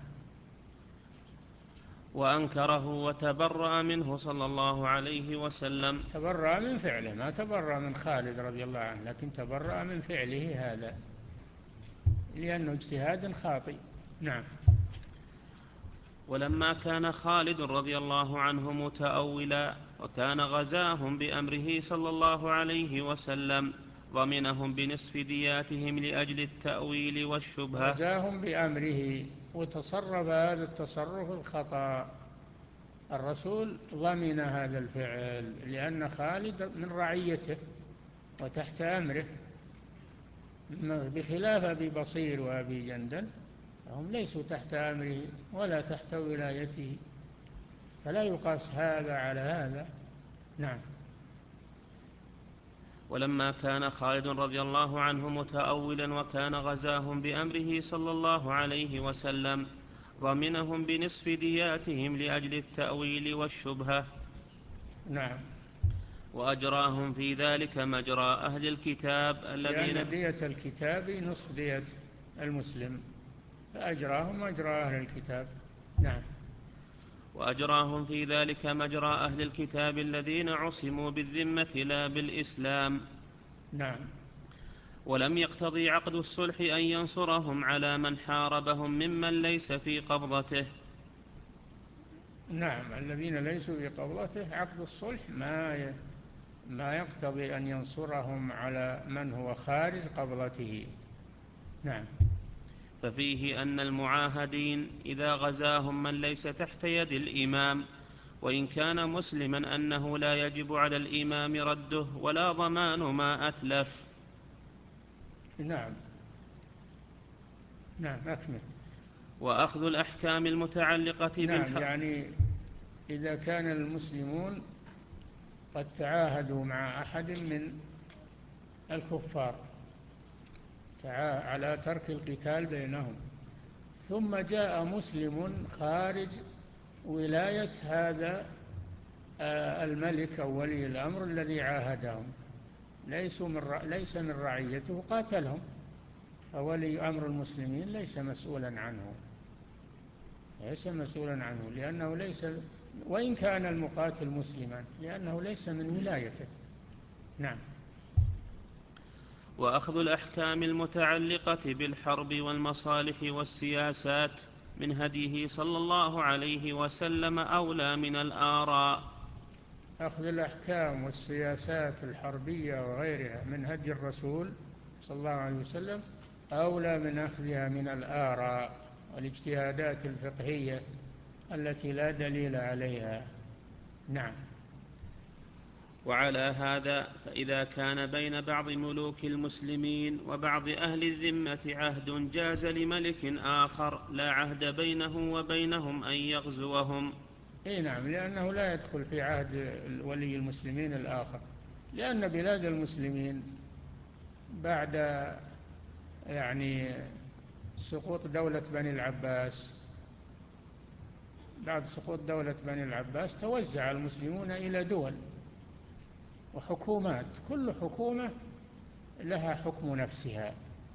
وأنكره وتبرأ منه صلى الله عليه وسلم. تبرأ من فعله، ما تبرأ من خالد رضي الله عنه، لكن تبرأ من فعله هذا لأنه اجتهاد خاطئ. نعم. ولما كان خالد رضي الله عنه متأولا وكان غزاهم بأمره صلى الله عليه وسلم ضمنهم بنصف دياتهم لأجل التأويل والشبهة. غزاهم بأمره وتصرف هذا التصرف الخطأ، الرسول ضمن هذا الفعل لأن خالد من رعيته وتحت أمره، بخلاف أبي بصير وأبي جندل هم ليسوا تحت أمره ولا تحت ولايته، فلا يقاس هذا على هذا. نعم. ولما كان خالد رضي الله عنه متأولا وكان غزاهم بأمره صلى الله عليه وسلم ضمنهم بنصف دياتهم لأجل التأويل والشبهة. نعم. وأجراهم في ذلك مجرى أهل الكتاب الذين لأن دية الكتاب نصف دية المسلم، فأجراهم مجرى أهل الكتاب. نعم. وأجراهم في ذلك مجرى أهل الكتاب الذين عصموا بالذمة لا بالإسلام. نعم. ولم يقتضي عقد الصلح أن ينصرهم على من حاربهم ممن ليس في قبضته. نعم، الذين ليسوا في قبضته عقد الصلح ما ما يقتضي أن ينصرهم على من هو خارج قبضته. نعم. ففيه أن المعاهدين إذا غزاهم من ليس تحت يد الإمام وإن كان مسلما أنه لا يجب على الإمام رده ولا ضمان ما أتلف. نعم. نعم أكمل. وأخذ الأحكام المتعلقة بالحق. نعم، يعني إذا كان المسلمون قد تعاهدوا مع أحد من الكفار على ترك القتال بينهم، ثم جاء مسلم خارج ولاية هذا الملك أو ولي الأمر الذي عاهدهم، ليس من ليس من رعيته، قاتلهم، فولي أمر المسلمين ليس مسؤولا عنه، ليس مسؤولا عنه لأنه ليس، وإن كان المقاتل مسلما، لأنه ليس من ولايته. نعم. وأخذ الأحكام المتعلقة بالحرب والمصالح والسياسات من هديه صلى الله عليه وسلم أولى من الآراء. أخذ الأحكام والسياسات الحربية وغيرها من هدي الرسول صلى الله عليه وسلم أولى من أخذها من الآراء والاجتهادات الفقهية التي لا دليل عليها. نعم. وعلى هذا فإذا كان بين بعض ملوك المسلمين وبعض أهل الذمة عهد جاز لملك آخر لا عهد بينه وبينهم أن يغزوهم. إيه نعم، لأنه لا يدخل في عهد ولي المسلمين الآخر، لأن بلاد المسلمين بعد يعني سقوط دولة بني العباس بعد سقوط دولة بني العباس توزع المسلمون إلى دول وحكومات، كل حكومة لها حكم نفسها،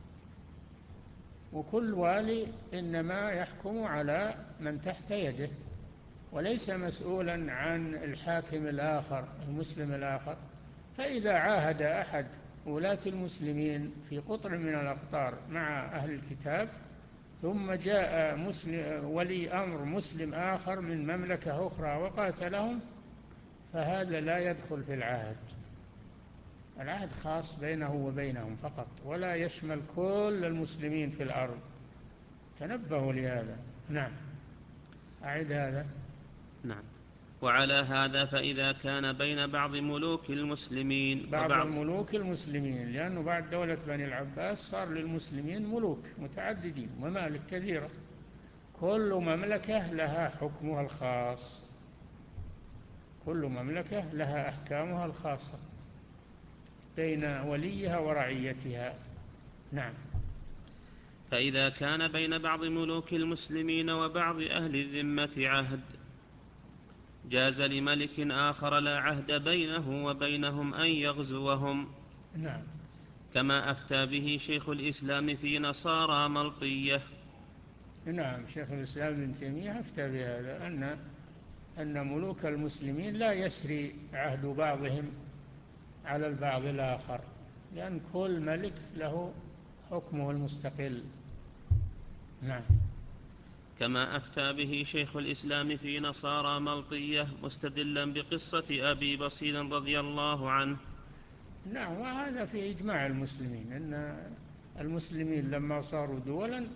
وكل والي إنما يحكم على من تحت يده وليس مسؤولا عن الحاكم الآخر المسلم الآخر. فإذا عاهد أحد ولاة المسلمين في قطر من الأقطار مع أهل الكتاب ثم جاء مسلم ولي أمر مسلم آخر من مملكة أخرى وقاتلهم، فهذا لا يدخل في العهد، العهد خاص بينه وبينهم فقط ولا يشمل كل المسلمين في الأرض. تنبهوا لهذا. نعم. أعد هذا. نعم. وعلى هذا فإذا كان بين بعض ملوك المسلمين بعض وبعض الملوك المسلمين، لأنه بعد دولة بني العباس صار للمسلمين ملوك متعددين وممالك كثيرة، كل مملكة لها حكمها الخاص، كل مملكة لها أحكامها الخاصة بين وليها ورعيتها. نعم. فإذا كان بين بعض ملوك المسلمين وبعض أهل الذمة عهد جاز لملك آخر لا عهد بينه وبينهم أن يغزوهم. نعم. كما أفتى به شيخ الإسلام في نصارى ملطية. نعم، شيخ الإسلام ابن تيمية أفتى بهذا، أن أن ملوك المسلمين لا يسري عهد بعضهم على البعض الآخر، لأن كل ملك له حكمه المستقل. نعم. كما أفتى به شيخ الإسلام في نصارى ملطية مستدلا بقصة أبي بصير رضي الله عنه. نعم، وهذا في إجماع المسلمين أن المسلمين لما صاروا دولا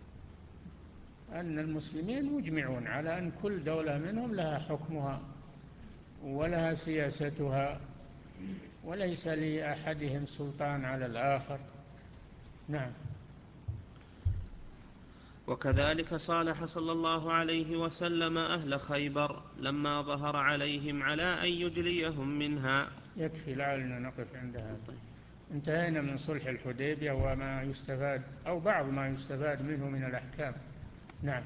أن المسلمين مجمعون على أن كل دولة منهم لها حكمها ولها سياستها وليس لأحدهم سلطان على الآخر. نعم. وكذلك صالح صلى الله عليه وسلم أهل خيبر لما ظهر عليهم على أن يجليهم منها. يكفي لعلنا نقف عند هذا. انتهينا من صلح الحديبية وما يستفاد أو بعض ما يستفاد منه من الأحكام. نعم.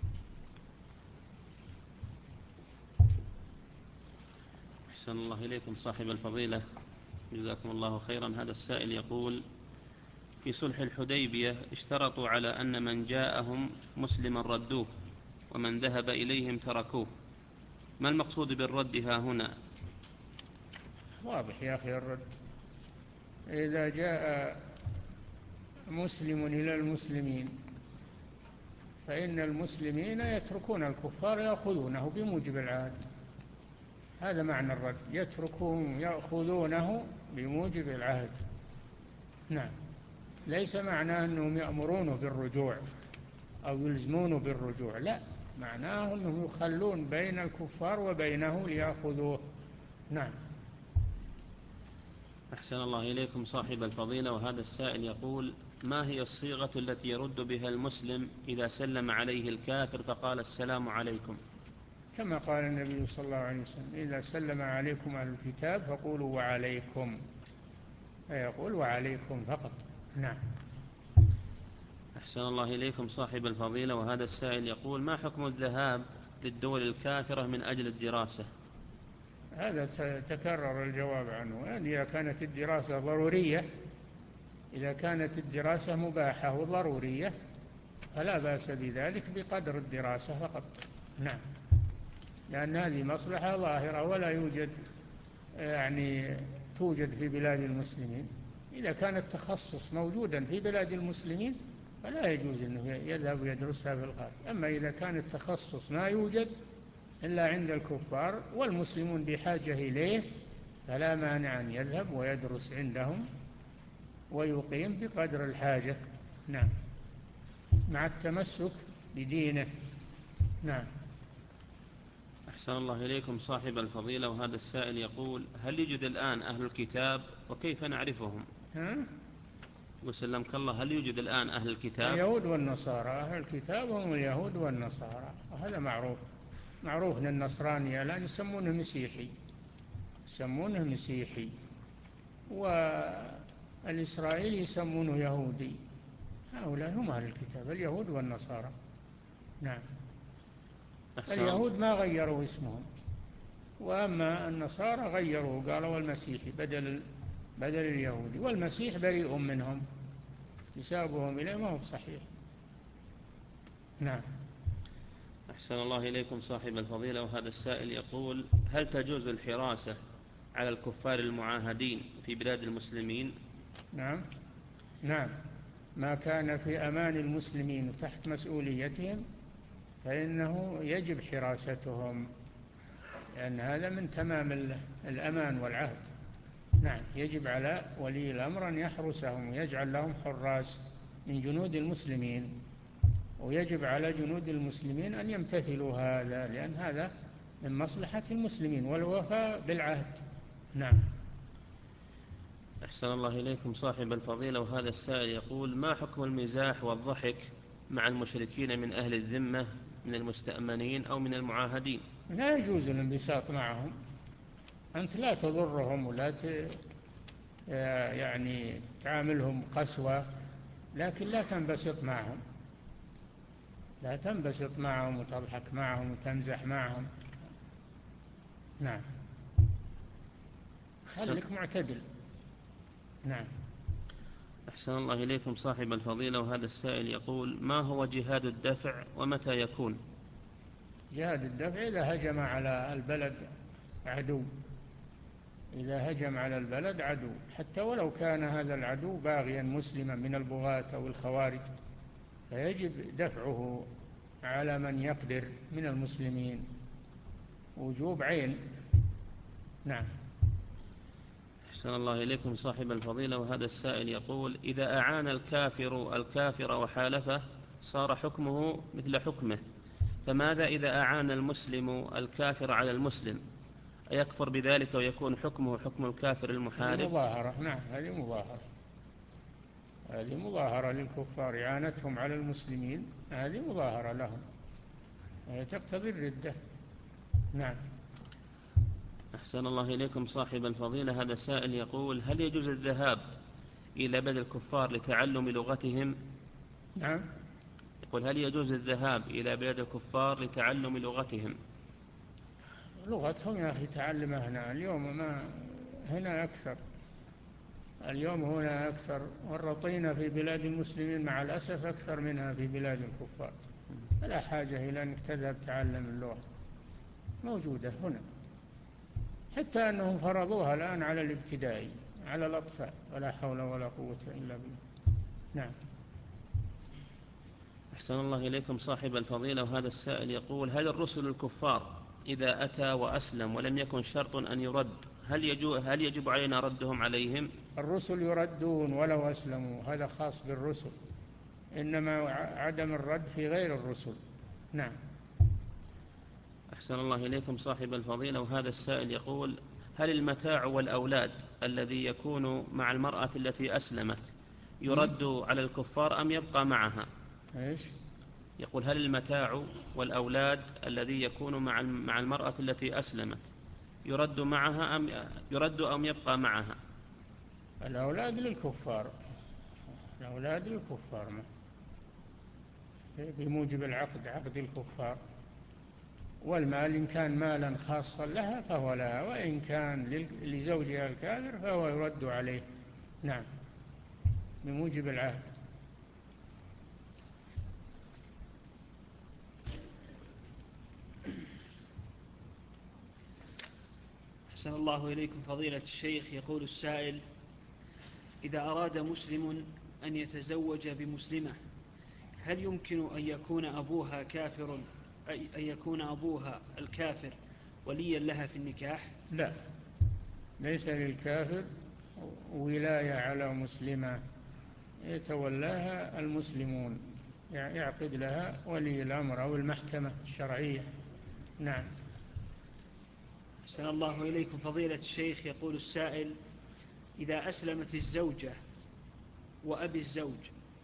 أحسن الله إليكم صاحب الفضيلة، جزاكم الله خيرا. هذا السائل يقول: في صلح الحديبية اشترطوا على أن من جاءهم مسلما ردوه ومن ذهب إليهم تركوه، ما المقصود بالرد ها هنا؟ واضح يا أخي الرد. إذا جاء مسلم إلى المسلمين فإن المسلمين يتركون الكفار يأخذونه بموجب العهد. هذا معنى الرد، يتركون يأخذونه بموجب العهد. نعم. ليس معناه أنهم يأمرونه بالرجوع أو يلزمونه بالرجوع، لا، معناه أنهم يخلون بين الكفار وبينه ليأخذوه. نعم. أحسن الله إليكم صاحب الفضيلة. وهذا السائل يقول: ما هي الصيغة التي يرد بها المسلم إذا سلم عليه الكافر فقال السلام عليكم؟ كما قال النبي صلى الله عليه وسلم: إذا سلم عليكم أهل الكتاب فقولوا وعليكم، فيقول وعليكم فقط. نعم. أحسن الله إليكم صاحب الفضيلة. وهذا السائل يقول: ما حكم الذهاب للدول الكافرة من أجل الدراسة؟ هذا تكرر الجواب عنه. يعني إذا كانت الدراسة ضرورية، إذا كانت الدراسة مباحة وضرورية فلا بأس بذلك بقدر الدراسة فقط. نعم. لأن هذه مصلحة ظاهرة ولا يوجد يعني توجد في بلاد المسلمين. إذا كان التخصص موجودا في بلاد المسلمين فلا يجوز أنه يذهب ويدرسها في الخارج. أما إذا كان التخصص ما يوجد إلا عند الكفار والمسلمون بحاجة إليه فلا مانع أن يذهب ويدرس عندهم ويقيم بقدر الحاجة. نعم، مع التمسك بدينه. نعم. أحسن الله إليكم صاحب الفضيلة. وهذا السائل يقول: هل يوجد الآن أهل الكتاب وكيف نعرفهم؟ ها؟ وسلمك الله، هل يوجد الآن أهل الكتاب؟ اليهود والنصارى. أهل الكتاب هم اليهود والنصارى، وهذا معروف. معروف أن النصراني الآن يسمونه مسيحي، يسمونه مسيحي، والإسرائيلي يسمونه يهودي. هؤلاء هم أهل الكتاب، اليهود والنصارى. نعم. اليهود ما غيروا اسمهم، وأما النصارى غيروا، قالوا المسيحي بدل بدل اليهودي، والمسيح بريء منهم، حسابهم إليه ما هو صحيح. نعم. أحسن الله إليكم صاحب الفضيلة. وهذا السائل يقول: هل تجوز الحراسة على الكفار المعاهدين في بلاد المسلمين؟ نعم. نعم، ما كان في أمان المسلمين وتحت مسؤوليتهم فإنه يجب حراستهم، لأن هذا من تمام الأمان والعهد. نعم، يجب على ولي الأمر أن يحرسهم ويجعل لهم حراس من جنود المسلمين، ويجب على جنود المسلمين أن يمتثلوا هذا، لأن هذا من مصلحة المسلمين والوفاء بالعهد. نعم. أحسن الله إليكم صاحب الفضيلة. وهذا السائل يقول: ما حكم المزاح والضحك مع المشركين من أهل الذمة من المستأمنين أو من المعاهدين؟ لا يجوز الانبساط معهم. أنت لا تضرهم ولا ت... يعني تعاملهم قسوة، لكن لا تنبسط معهم، لا تنبسط معهم وتضحك معهم وتمزح معهم. نعم، خليك معتدل. نعم. أحسن الله إليكم صاحب الفضيلة. وهذا السائل يقول: ما هو جهاد الدفع ومتى يكون؟ جهاد الدفع إذا هجم على البلد عدو، إذا هجم على البلد عدو، حتى ولو كان هذا العدو باغيا مسلما من البغاة أو الخوارج، فيجب دفعه على من يقدر من المسلمين، وجوب عين. نعم. أحسن الله إليكم صاحب الفضيلة. وهذا السائل يقول: إذا أعان الكافر الكافر وحالفه صار حكمه مثل حكمه، فماذا إذا أعان المسلم الكافر على المسلم؟ أيكفر بذلك ويكون حكمه حكم الكافر المحارب؟ هذه مظاهرة. نعم، هذه مظاهرة، هذه مظاهرة للكفار، إعانتهم على المسلمين هذه مظاهرة لهم، تقتضي الردة. نعم. أحسن الله إليكم صاحب الفضيلة. هذا سائل يقول: هل يجوز الذهاب إلى بلد الكفار لتعلم لغتهم؟ نعم. يقول: هل يجوز الذهاب إلى بلاد الكفار لتعلم لغتهم؟ لغتهم يا أخي تعلمها هنا اليوم، ما هنا أكثر، اليوم هنا أكثر، والرطينة في بلاد المسلمين مع الأسف أكثر منها في بلاد الكفار، فلا حاجة إلى أنك تذهب تعلم اللغة، موجودة هنا، حتى أنهم فرضوها الآن على الابتدائي على الأطفال، ولا حول ولا قوة إلا بالله. نعم. أحسن الله إليكم صاحب الفضيلة. وهذا السائل يقول: هل الرسل الكفار إذا أتى وأسلم ولم يكن شرط أن يرد هل يجب, هل يجب علينا ردهم عليهم؟ الرسل يردون ولو أسلموا، هذا خاص بالرسل، إنما عدم الرد في غير الرسل. نعم. أحسن الله إليكم صاحب الفضيلة. وهذا السائل يقول: هل المتاع والأولاد الذي يكون مع المرأة التي أسلمت يرد على الكفار أم يبقى معها؟ إيش؟ يقول: هل المتاع والأولاد الذي يكون مع مع المرأة التي أسلمت يرد معها أم يرد أم يبقى معها؟ الأولاد للكفار، الأولاد للكفار بموجب العقد، عقد الكفار، والمال إن كان مالا خاصا لها فهو لها، وإن كان لزوجها الكافر فهو يرد عليه. نعم، بموجب العهد. أحسن الله إليكم فضيلة الشيخ. يقول السائل: إذا أراد مسلم أن يتزوج بمسلمة، هل يمكن أن يكون أبوها كافر، أن يكون أبوها الكافر وليا لها في النكاح؟ لا، ليس للكافر ولاية على مسلمة، يتولاها المسلمون، يعقد لها ولي الأمر أو المحكمة الشرعية. نعم. أحسن الله إليكم فضيلة الشيخ. يقول السائل: إذا أسلمت الزوجة وأبي الزوج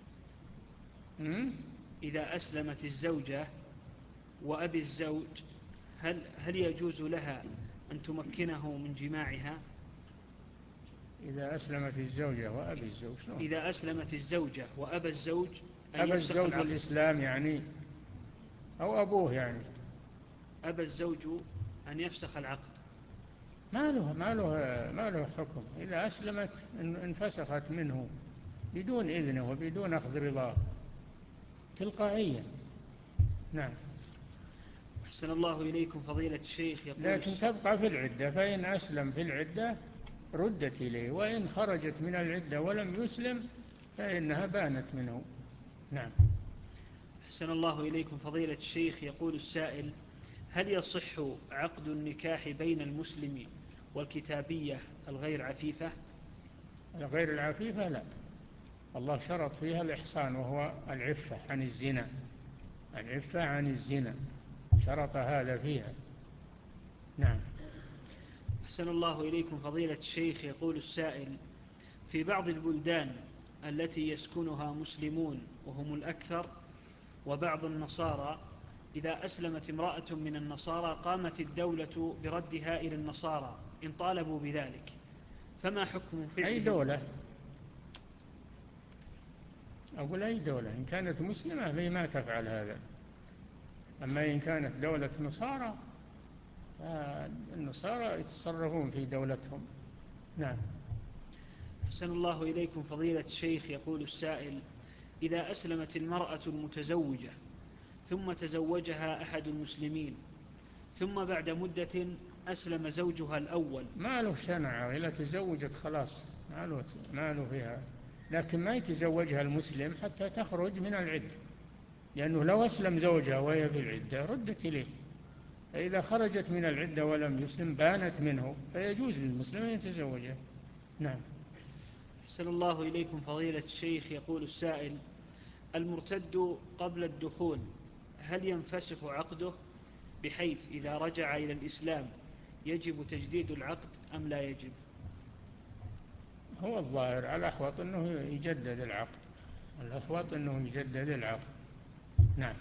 إذا أسلمت الزوجة وأبي الزوج هل, هل يجوز لها أن تمكنه من جماعها؟ إذا أسلمت الزوجة وأبي الزوج شلون؟ إذا أسلمت الزوجة وأبى الزوج أبى الزوج الإسلام يعني، أو أبوه يعني؟ أبى الزوج أن يفسخ العقد. ما له ما له ما له حكم، إذا أسلمت انفسخت منه بدون إذنه وبدون أخذ رضاه تلقائيا. نعم. أحسن الله إليكم فضيلة الشيخ. يقول: لكن تبقى في العدة، فإن أسلم في العدة ردت إليه، وإن خرجت من العدة ولم يسلم فإنها بانت منه. نعم. أحسن الله إليكم فضيلة الشيخ. يقول السائل: هل يصح عقد النكاح بين المسلم والكتابية الغير عفيفة؟ الغير العفيفة لا، الله شرط فيها الإحصان، وهو العفة عن الزنا، العفة عن الزنا شرط هذا فيها. نعم. أحسن الله إليكم فضيلة الشيخ. يقول السائل: في بعض البلدان التي يسكنها مسلمون وهم الأكثر وبعض النصارى، إذا أسلمت امرأة من النصارى قامت الدولة بردها إلى النصارى إن طالبوا بذلك، فما حكم فعله؟ أي دولة؟ أقول أي دولة، إن كانت مسلمة فهي ما تفعل هذا، أما إن كانت دولة نصارى فالنصارى يتصرفون في دولتهم. نعم. أحسن الله إليكم فضيلة الشيخ. يقول السائل: إذا أسلمت المرأة المتزوجة ثم تزوجها أحد المسلمين، ثم بعد مدة أسلم زوجها الأول، ما له شنع، إذا تزوجت خلاص ما له, ما له فيها، لكن ما يتزوجها المسلم حتى تخرج من العدة، لأنه لو أسلم زوجها وهي في العدة ردت إليه، فإذا خرجت من العدة ولم يسلم بانت منه، فيجوز للمسلم أن يتزوجها. نعم. أحسن الله إليكم فضيلة الشيخ. يقول السائل: المرتد قبل الدخول هل ينفسخ عقده بحيث إذا رجع إلى الإسلام يجب تجديد العقد أم لا يجب؟ هو الظاهر على الأحوط أنه يجدد العقد، الأحوط أنه يجدد العقد. نعم.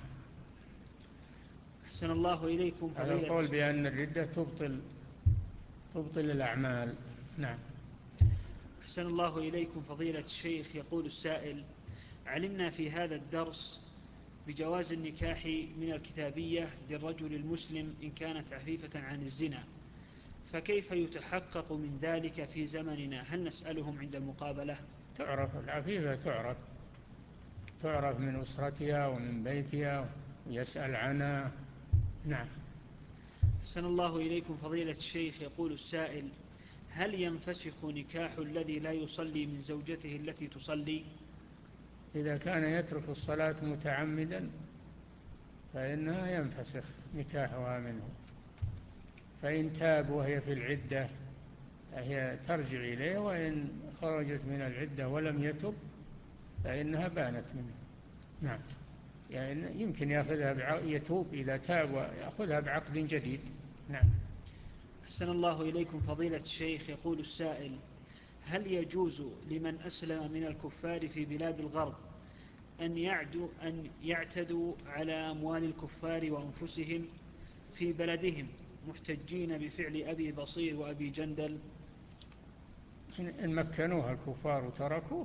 أحسن الله إليكم هذا فضيلة القول بأن الردة تبطل تبطل الأعمال. نعم. أحسن الله إليكم فضيلة الشيخ. يقول السائل: علمنا في هذا الدرس بجواز النكاح من الكتابية للرجل المسلم إن كانت عفيفة عن الزنا، فكيف يتحقق من ذلك في زمننا؟ هل نسألهم عند المقابلة؟ تعرف العفيفة، تعرف تعرف من أسرتها ومن بيتها ويسأل عنها. نعم. أحسن الله إليكم فضيلة الشيخ. يقول السائل: هل ينفسخ نكاح الذي لا يصلي من زوجته التي تصلي؟ إذا كان يترك الصلاة متعمدا فإنها ينفسخ نكاحها منه، فإن تاب وهي في العدة فهي ترجع إليه، وإن خرجت من العدة ولم يتب فإنها بانت منه. نعم. يعني يمكن يأخذها بع... يتوب إذا تاب ويأخذها بعقد جديد. نعم. أحسن الله إليكم فضيلة الشيخ. يقول السائل: هل يجوز لمن أسلم من الكفار في بلاد الغرب أن يعدوا أن يعتدوا على أموال الكفار وأنفسهم في بلدهم محتجين بفعل أبي بصير وأبي جندل؟ إن مكنوها الكفار وتركوه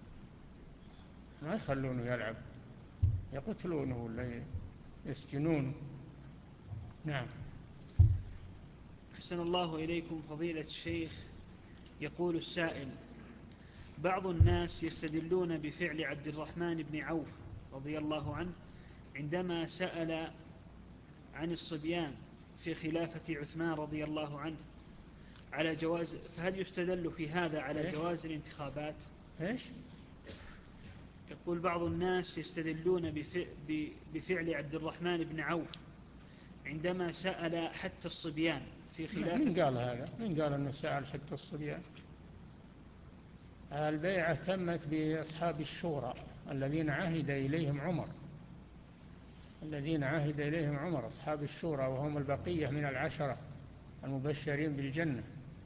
ما يخلونه يلعب، يقتلونه ولا يسجنونه. نعم. أحسن الله إليكم فضيلة الشيخ. يقول السائل: بعض الناس يستدلون بفعل عبد الرحمن بن عوف رضي الله عنه عندما سأل عن الصبيان في خلافة عثمان رضي الله عنه على جواز، فهل يستدل في هذا على إيش؟ جواز الانتخابات؟ إيش؟ يقول بعض الناس يستدلون بفعل عبد الرحمن بن عوف عندما سأل حتى الصبيان في خلافة. من قال هذا؟ من قال أنه سأل حتى الصبيان؟ البيعة تمت بأصحاب الشورى الذين عهد إليهم عمر، الذين عهد إليهم عمر أصحاب الشورى، وهم البقية من العشرة المبشرين بالجنة،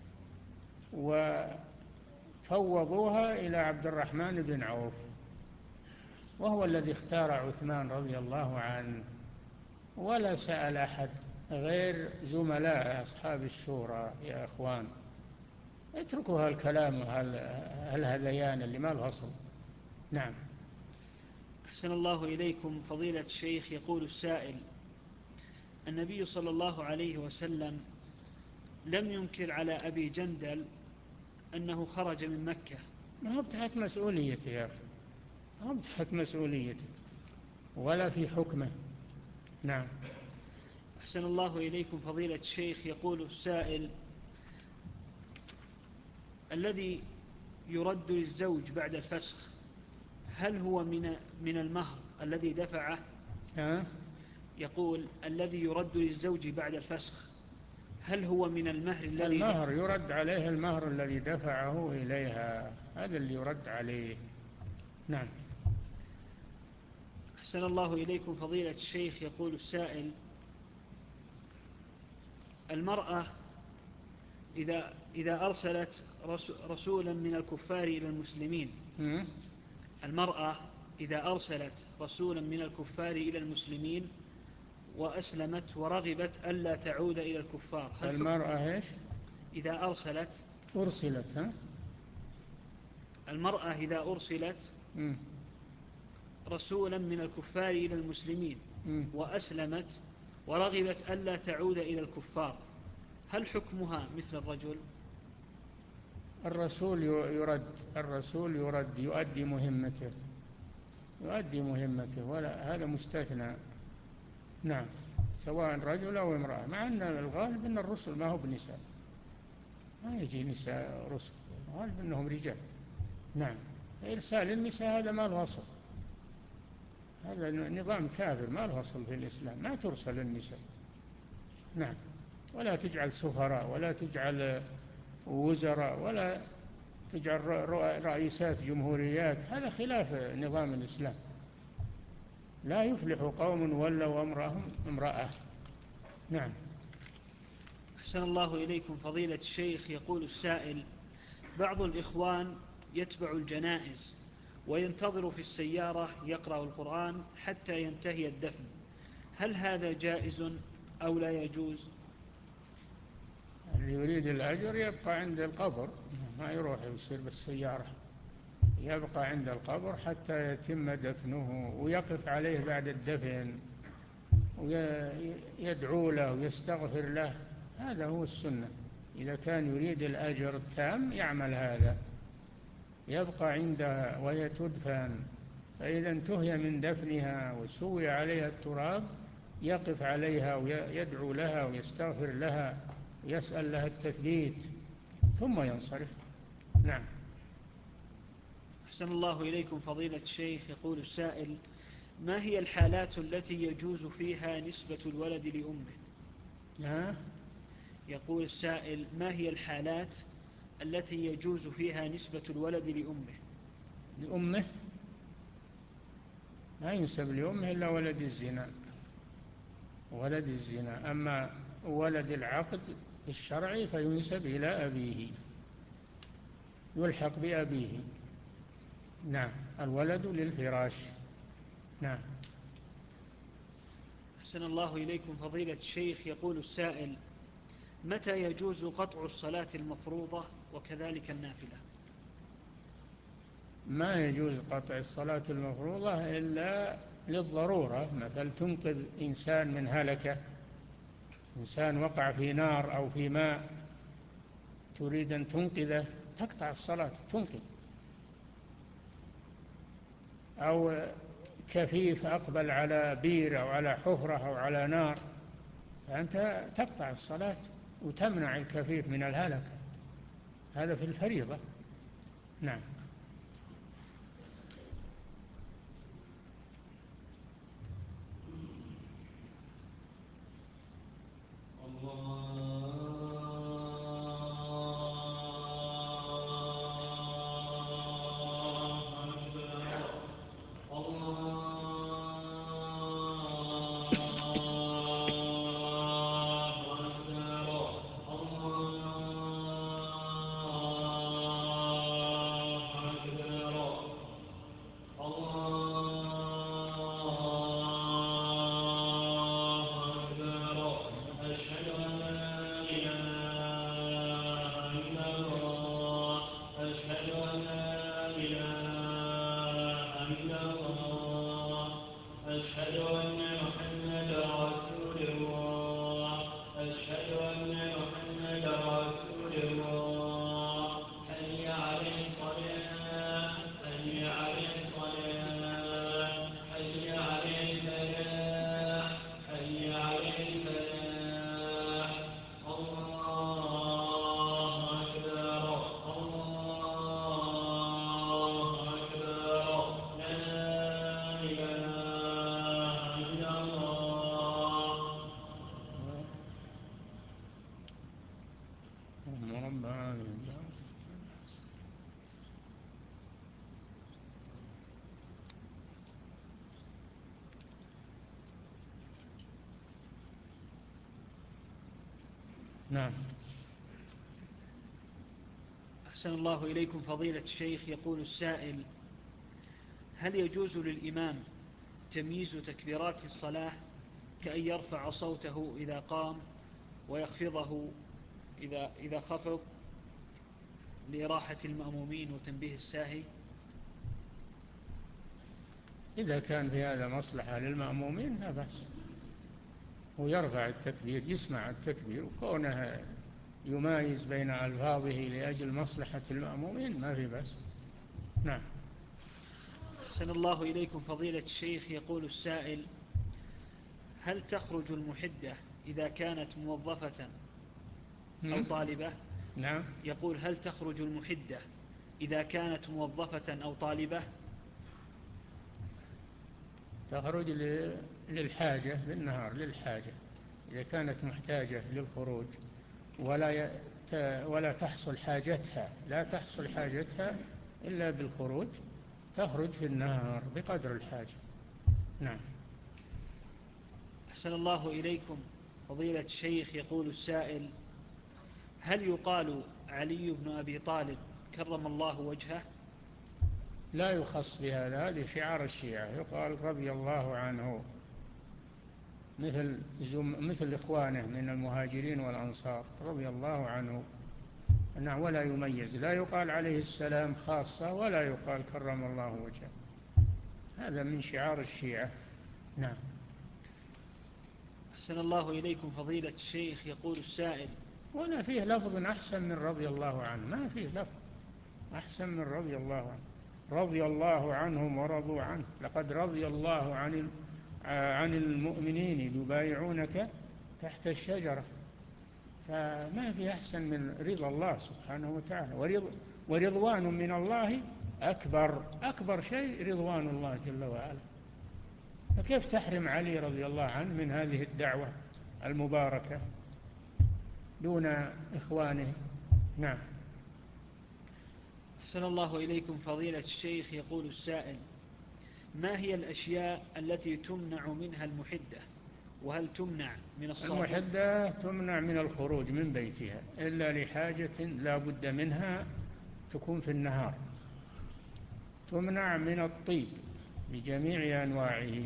وفوضوها إلى عبد الرحمن بن عوف، وهو الذي اختار عثمان رضي الله عنه، ولا سأل أحد غير زملاء أصحاب الشورى. يا أخوان اتركوا هالكلام هالهذيان اللي ما له أصل. نعم. أحسن الله إليكم فضيلة الشيخ. يقول السائل: النبي صلى الله عليه وسلم لم ينكر على أبي جندل أنه خرج من مكة. ما هو تحت مسؤوليته يا أخي، ما هو تحت مسؤوليته ولا في حكمه. نعم. أحسن الله إليكم فضيلة الشيخ. يقول السائل: الذي يرد للزوج بعد الفسخ هل هو من من المهر الذي دفعه؟ ها؟ يقول: الذي يرد للزوج بعد الفسخ هل هو من المهر الذي المهر يرد عليه، المهر الذي دفعه إليها هذا اللي يرد عليه. نعم. أحسن الله إليكم فضيلة الشيخ. يقول السائل: المرأة إذا إذا أرسلت رسولا من الكفار إلى المسلمين المرأة إذا أرسلت رسولا من الكفار إلى المسلمين وأسلمت ورغبت ألا تعود إلى الكفار، هل المرأة إيش؟ إذا أرسلت أرسلت ها؟ المرأة إذا أرسلت مم. رسولا من الكفار إلى المسلمين مم. وأسلمت ورغبت ألا تعود إلى الكفار، هل حكمها مثل الرجل؟ الرسول يرد الرسول يرد يؤدي مهمته يؤدي مهمته ولا هذا مستثنى. نعم. سواء رجل أو امرأة، مع أن الغالب أن الرسل ما هو بنساء، ما يجي نساء رسل، الغالب أنهم رجال. نعم. إرسال النساء هذا ما له أصل، هذا نظام كافر ما له أصل في الإسلام، ما ترسل النساء. نعم. ولا تجعل سفراء ولا تجعل وزراء ولا تجعل رئيسات جمهوريات، هذا خلاف نظام الإسلام. لا يفلح قوم ولوا أمرهم امرأة. نعم. أحسن الله إليكم فضيلة الشيخ. يقول السائل: بعض الإخوان يتبع الجنائز وينتظر في السيارة يقرأ القرآن حتى ينتهي الدفن، هل هذا جائز أو لا يجوز؟ اللي يريد الأجر يبقى عند القبر، ما يروح يصير بالسيارة، يبقى عند القبر حتى يتم دفنه ويقف عليه بعد الدفن ويدعو له ويستغفر له. هذا هو السنة. إذا كان يريد الأجر التام يعمل هذا، يبقى عندها وهي تدفن، فإذا انتهي من دفنها وسوي عليها التراب يقف عليها ويدعو لها ويستغفر لها ويسأل لها التثبيت ثم ينصرف. نعم. أحسن الله إليكم فضيلة الشيخ. يقول السائل: ما هي الحالات التي يجوز فيها نسبة الولد لأمه؟ نعم. يقول السائل: ما هي الحالات التي يجوز فيها نسبة الولد لأمه؟ لأمه لا ينسب لأمه إلا ولد الزنا، ولد الزنا. أما ولد العقد الشرعي فينسب إلى أبيه، يلحق بأبيه. نعم. الولد للفراش. نعم. أحسن الله إليكم فضيلة الشيخ. يقول السائل: متى يجوز قطع الصلاة المفروضة وكذلك النافلة؟ ما يجوز قطع الصلاة المفروضة إلا للضرورة، مثل تنقذ إنسان من هلكة، إنسان وقع في نار أو في ماء تريد أن تنقذه تقطع الصلاة تنقذ، أو كفيف أقبل على بير أو على حفرة أو على نار، فأنت تقطع الصلاة وتمنع الكفيف من الهلكة، هذا في الفريضة. نعم. نعم. أحسن الله إليكم فضيلة الشيخ. يقول السائل: هل يجوز للإمام تمييز تكبيرات الصلاة كأن يرفع صوته إذا قام ويخفضه إذا, إذا خفض لإراحة المأمومين وتنبيه الساهي؟ إذا كان في هذا مصلحة للمأمومين لا بأس، ويرفع التكبير يسمع التكبير، وكونه يمايز بين ألفاظه لأجل مصلحة المأمومين ما في بأس. نعم. أحسن الله إليكم فضيلة الشيخ. يقول السائل: هل تخرج المحدة إذا كانت موظفة أو طالبة؟ نعم. يقول: هل تخرج المحدة إذا كانت موظفة أو طالبة؟ تخرج للحاجة بالنهار للحاجة إذا كانت محتاجة للخروج، ولا ولا تحصل حاجتها لا تحصل حاجتها إلا بالخروج، تخرج في النهار بقدر الحاجة. نعم. أحسن الله إليكم فضيلة الشيخ. يقول السائل: هل يقال علي بن أبي طالب كرم الله وجهه؟ لا يخص بهذا، هذه شعار الشيعة، يقال رضي الله عنه مثل مثل إخوانه من المهاجرين والأنصار رضي الله عنه. نعم. ولا يميز، لا يقال عليه السلام خاصة ولا يقال كرم الله وجهه، هذا من شعار الشيعة. نعم. أحسن الله إليكم فضيلة الشيخ. يقول السائل: ولا فيه لفظ أحسن من رضي الله عنه، ما فيه لفظ أحسن من رضي الله عنه. رضي الله عنهم ورضوا عنه، لقد رضي الله عن عن المؤمنين يبايعونك تحت الشجرة، فما في أحسن من رضا الله سبحانه وتعالى. ورضوان من الله أكبر، أكبر شيء رضوان الله جل وعلا، فكيف تحرم علي رضي الله عنه من هذه الدعوة المباركة دون إخوانه؟ نعم. أحسن الله إليكم فضيلة الشيخ. يقول السائل: ما هي الأشياء التي تمنع منها المحدة، وهل تمنع من الصابون؟ المحدة تمنع من الخروج من بيتها إلا لحاجة لا بد منها تكون في النهار. تمنع من الطيب بجميع أنواعه.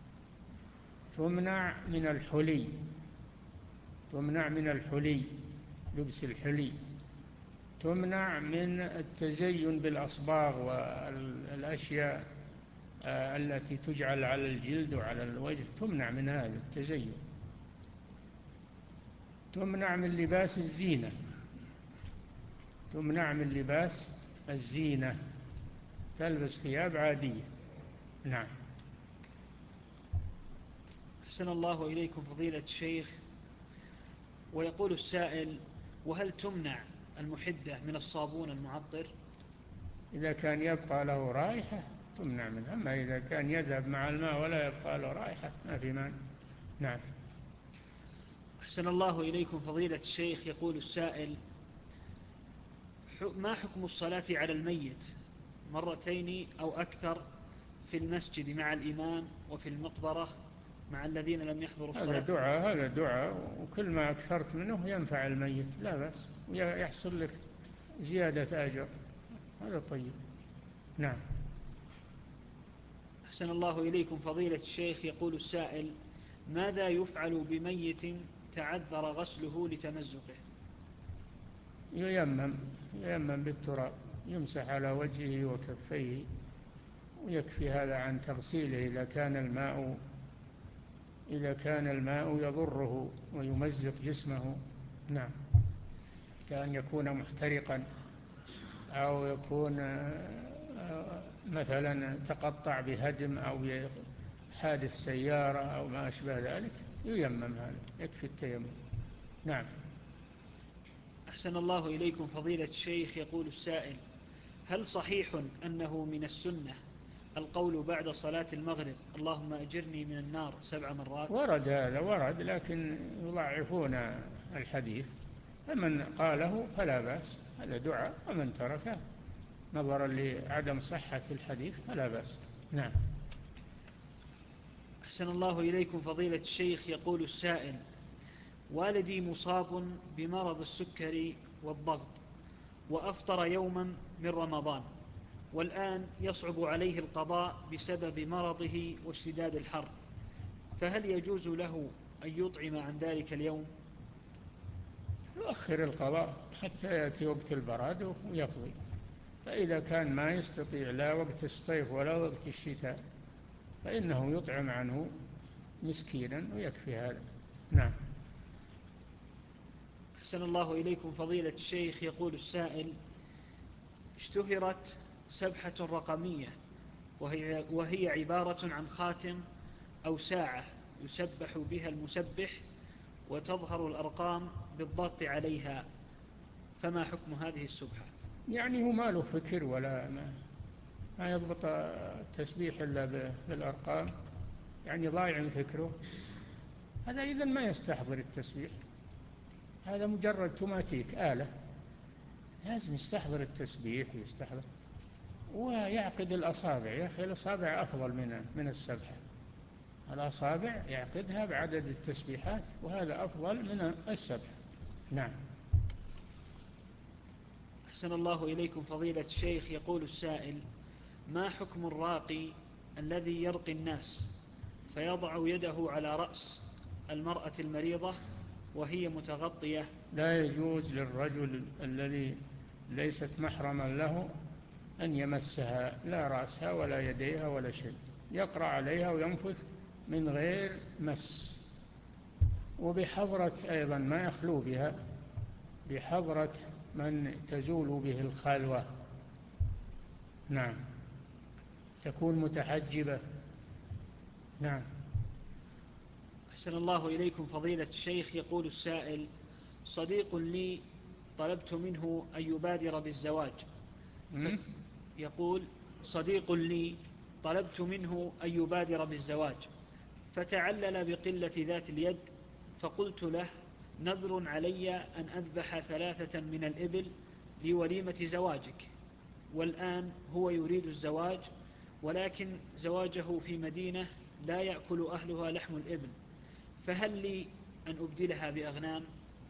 تمنع من الحلي، تمنع من الحلي لبس الحلي. تمنع من التزين بالأصباغ والأشياء التي تجعل على الجلد وعلى الوجه، تمنع من هذا التزين. تمنع من لباس الزينة، تمنع من لباس الزينة، تلبس ثياب عادية. نعم. أحسن الله إليكم فضيلة الشيخ. ويقول السائل: وهل تمنع المحدة من الصابون المعطر؟ إذا كان يبقى له رائحة تمنع منه، أما إذا كان يذهب مع الماء ولا يبقى له رائحة ما في مانع. نعم. أحسن الله إليكم فضيلة الشيخ. يقول السائل: ما حكم الصلاة على الميت مرتين أو أكثر في المسجد مع الإمام وفي المقبرة مع الذين لم يحضروا الصلاة؟ هذا دعاء، هذا دعاء، وكل ما أكثرت منه ينفع الميت، لا بأس، ويحصل لك زيادة أجر، هذا طيب. نعم. أحسن الله إليكم فضيلة الشيخ. يقول السائل: ماذا يفعل بميت تعذر غسله لتمزقه؟ ييمم ييمم بالتراب، يمسح على وجهه وكفيه، ويكفي هذا عن تغسيله إذا كان الماء إذا كان الماء يضره ويمزق جسمه. نعم. كأن يكون محترقا أو يكون مثلا تقطع بهدم أو حادث سيارة أو ما أشبه ذلك، ييمم، هذا يكفي التيمم. نعم. أحسن الله إليكم فضيلة الشيخ. يقول السائل: هل صحيح أنه من السنة القول بعد صلاة المغرب اللهم أجرني من النار سبع مرات؟ ورد هذا، ورد، لكن يضعفون الحديث، فمن قاله فلا بأس، هذا دعاء، ومن تركه نظرا لعدم صحة الحديث فلا بأس. نعم. أحسن الله إليكم فضيلة الشيخ. يقول السائل: والدي مصاب بمرض السكري والضغط، وأفطر يوما من رمضان، والآن يصعب عليه القضاء بسبب مرضه واشتداد الحر، فهل يجوز له أن يطعم عن ذلك اليوم؟ يؤخر القضاء حتى يأتي وقت البراد ويقضي، فإذا كان ما يستطيع لا وقت الصيف ولا وقت الشتاء فإنه يطعم عنه مسكينا ويكفي هذا. نعم. أحسن الله إليكم فضيلة الشيخ. يقول السائل: اشتهرت سبحة رقمية وهي, وهي عبارة عن خاتم أو ساعة يسبح بها المسبح وتظهر الأرقام بالضغط عليها، فما حكم هذه السبحة؟ يعني هو ما له فكر ولا ما, ما يضبط التسبيح إلا بالأرقام، يعني ضايع فكره، هذا إذن ما يستحضر التسبيح، هذا مجرد توماتيك آلة. لازم يستحضر التسبيح ويستحضر ويعقد الأصابع. يا أخي الأصابع أفضل من من السبحة، الأصابع يعقدها بعدد التسبيحات وهذا أفضل من السبحة. نعم. أحسن الله إليكم فضيلة الشيخ. يقول السائل: ما حكم الراقي الذي يرقي الناس فيضع يده على رأس المرأة المريضة وهي متغطية؟ لا يجوز للرجل الذي ليست محرما له أن يمسها، لا رأسها ولا يديها ولا شيء، يقرأ عليها وينفث من غير مس، وبحضرة أيضا ما يخلو بها، بحضرة من تزول به الخلوة. نعم، تكون متحجبة. نعم. أحسن الله إليكم فضيلة الشيخ. يقول السائل: صديق لي طلبت منه أن يبادر بالزواج. يقول: صديق لي طلبت منه أن يبادر بالزواج فتعلل بقلة ذات اليد، فقلت له: نذر علي أن أذبح ثلاثة من الإبل لوليمة زواجك، والآن هو يريد الزواج، ولكن زواجه في مدينة لا يأكل أهلها لحم الإبل، فهل لي أن أبدلها بأغنام؟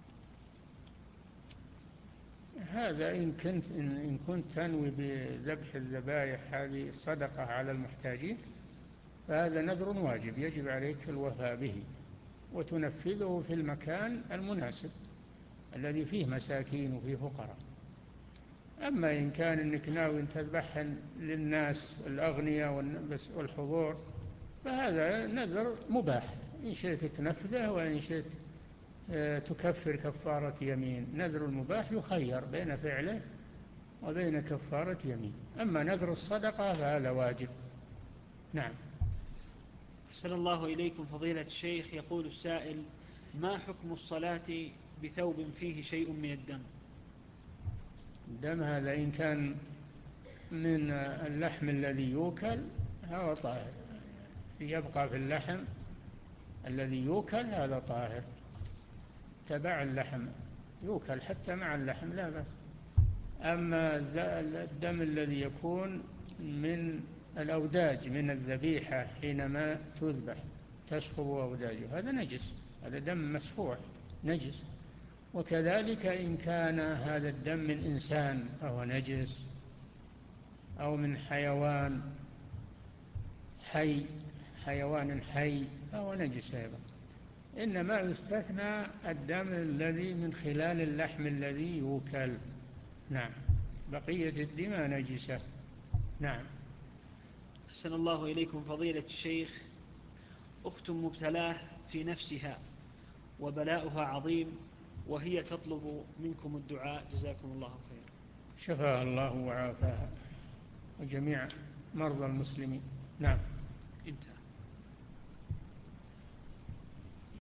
هذا إن كنت إن كنت تنوي بذبح الذبائح هذه الصدقة على المحتاجين فهذا نذر واجب يجب عليك الوفاء به وتنفذه في المكان المناسب الذي فيه مساكين وفيه فقراء. أما إن كان إنك ناوي تذبحها للناس الأغنياء والحضور فهذا نذر مباح، إن شئت تنفذه وإن شئت تكفر كفارة يمين. نذر المباح يخير بين فعله وبين كفارة يمين، أما نذر الصدقة فهذا واجب. نعم. أحسن الله إليكم فضيلة الشيخ. يقول السائل: ما حكم الصلاة بثوب فيه شيء من الدم؟ الدم هذا إن كان من اللحم الذي يوكل هذا طاهر، يبقى في اللحم الذي يوكل هذا طاهر، تبع اللحم يوكل حتى مع اللحم لا بأس. أما الدم الذي يكون من الأوداج من الذبيحة حينما تذبح تسقط أوداجه هذا نجس، هذا دم مسفوح نجس. وكذلك إن كان هذا الدم من إنسان فهو نجس، أو من حيوان حي حيوان حي فهو نجس أيضا. إنما يستثنى الدم الذي من خلال اللحم الذي يوكل. نعم، بقية الدماء نجسة. نعم. أحسن الله إليكم فضيلة الشيخ. أخت مبتلاه في نفسها وبلاؤها عظيم وهي تطلب منكم الدعاء، جزاكم الله خير. شفاها الله وعافاها وجميع مرضى المسلمين. نعم. انتهى.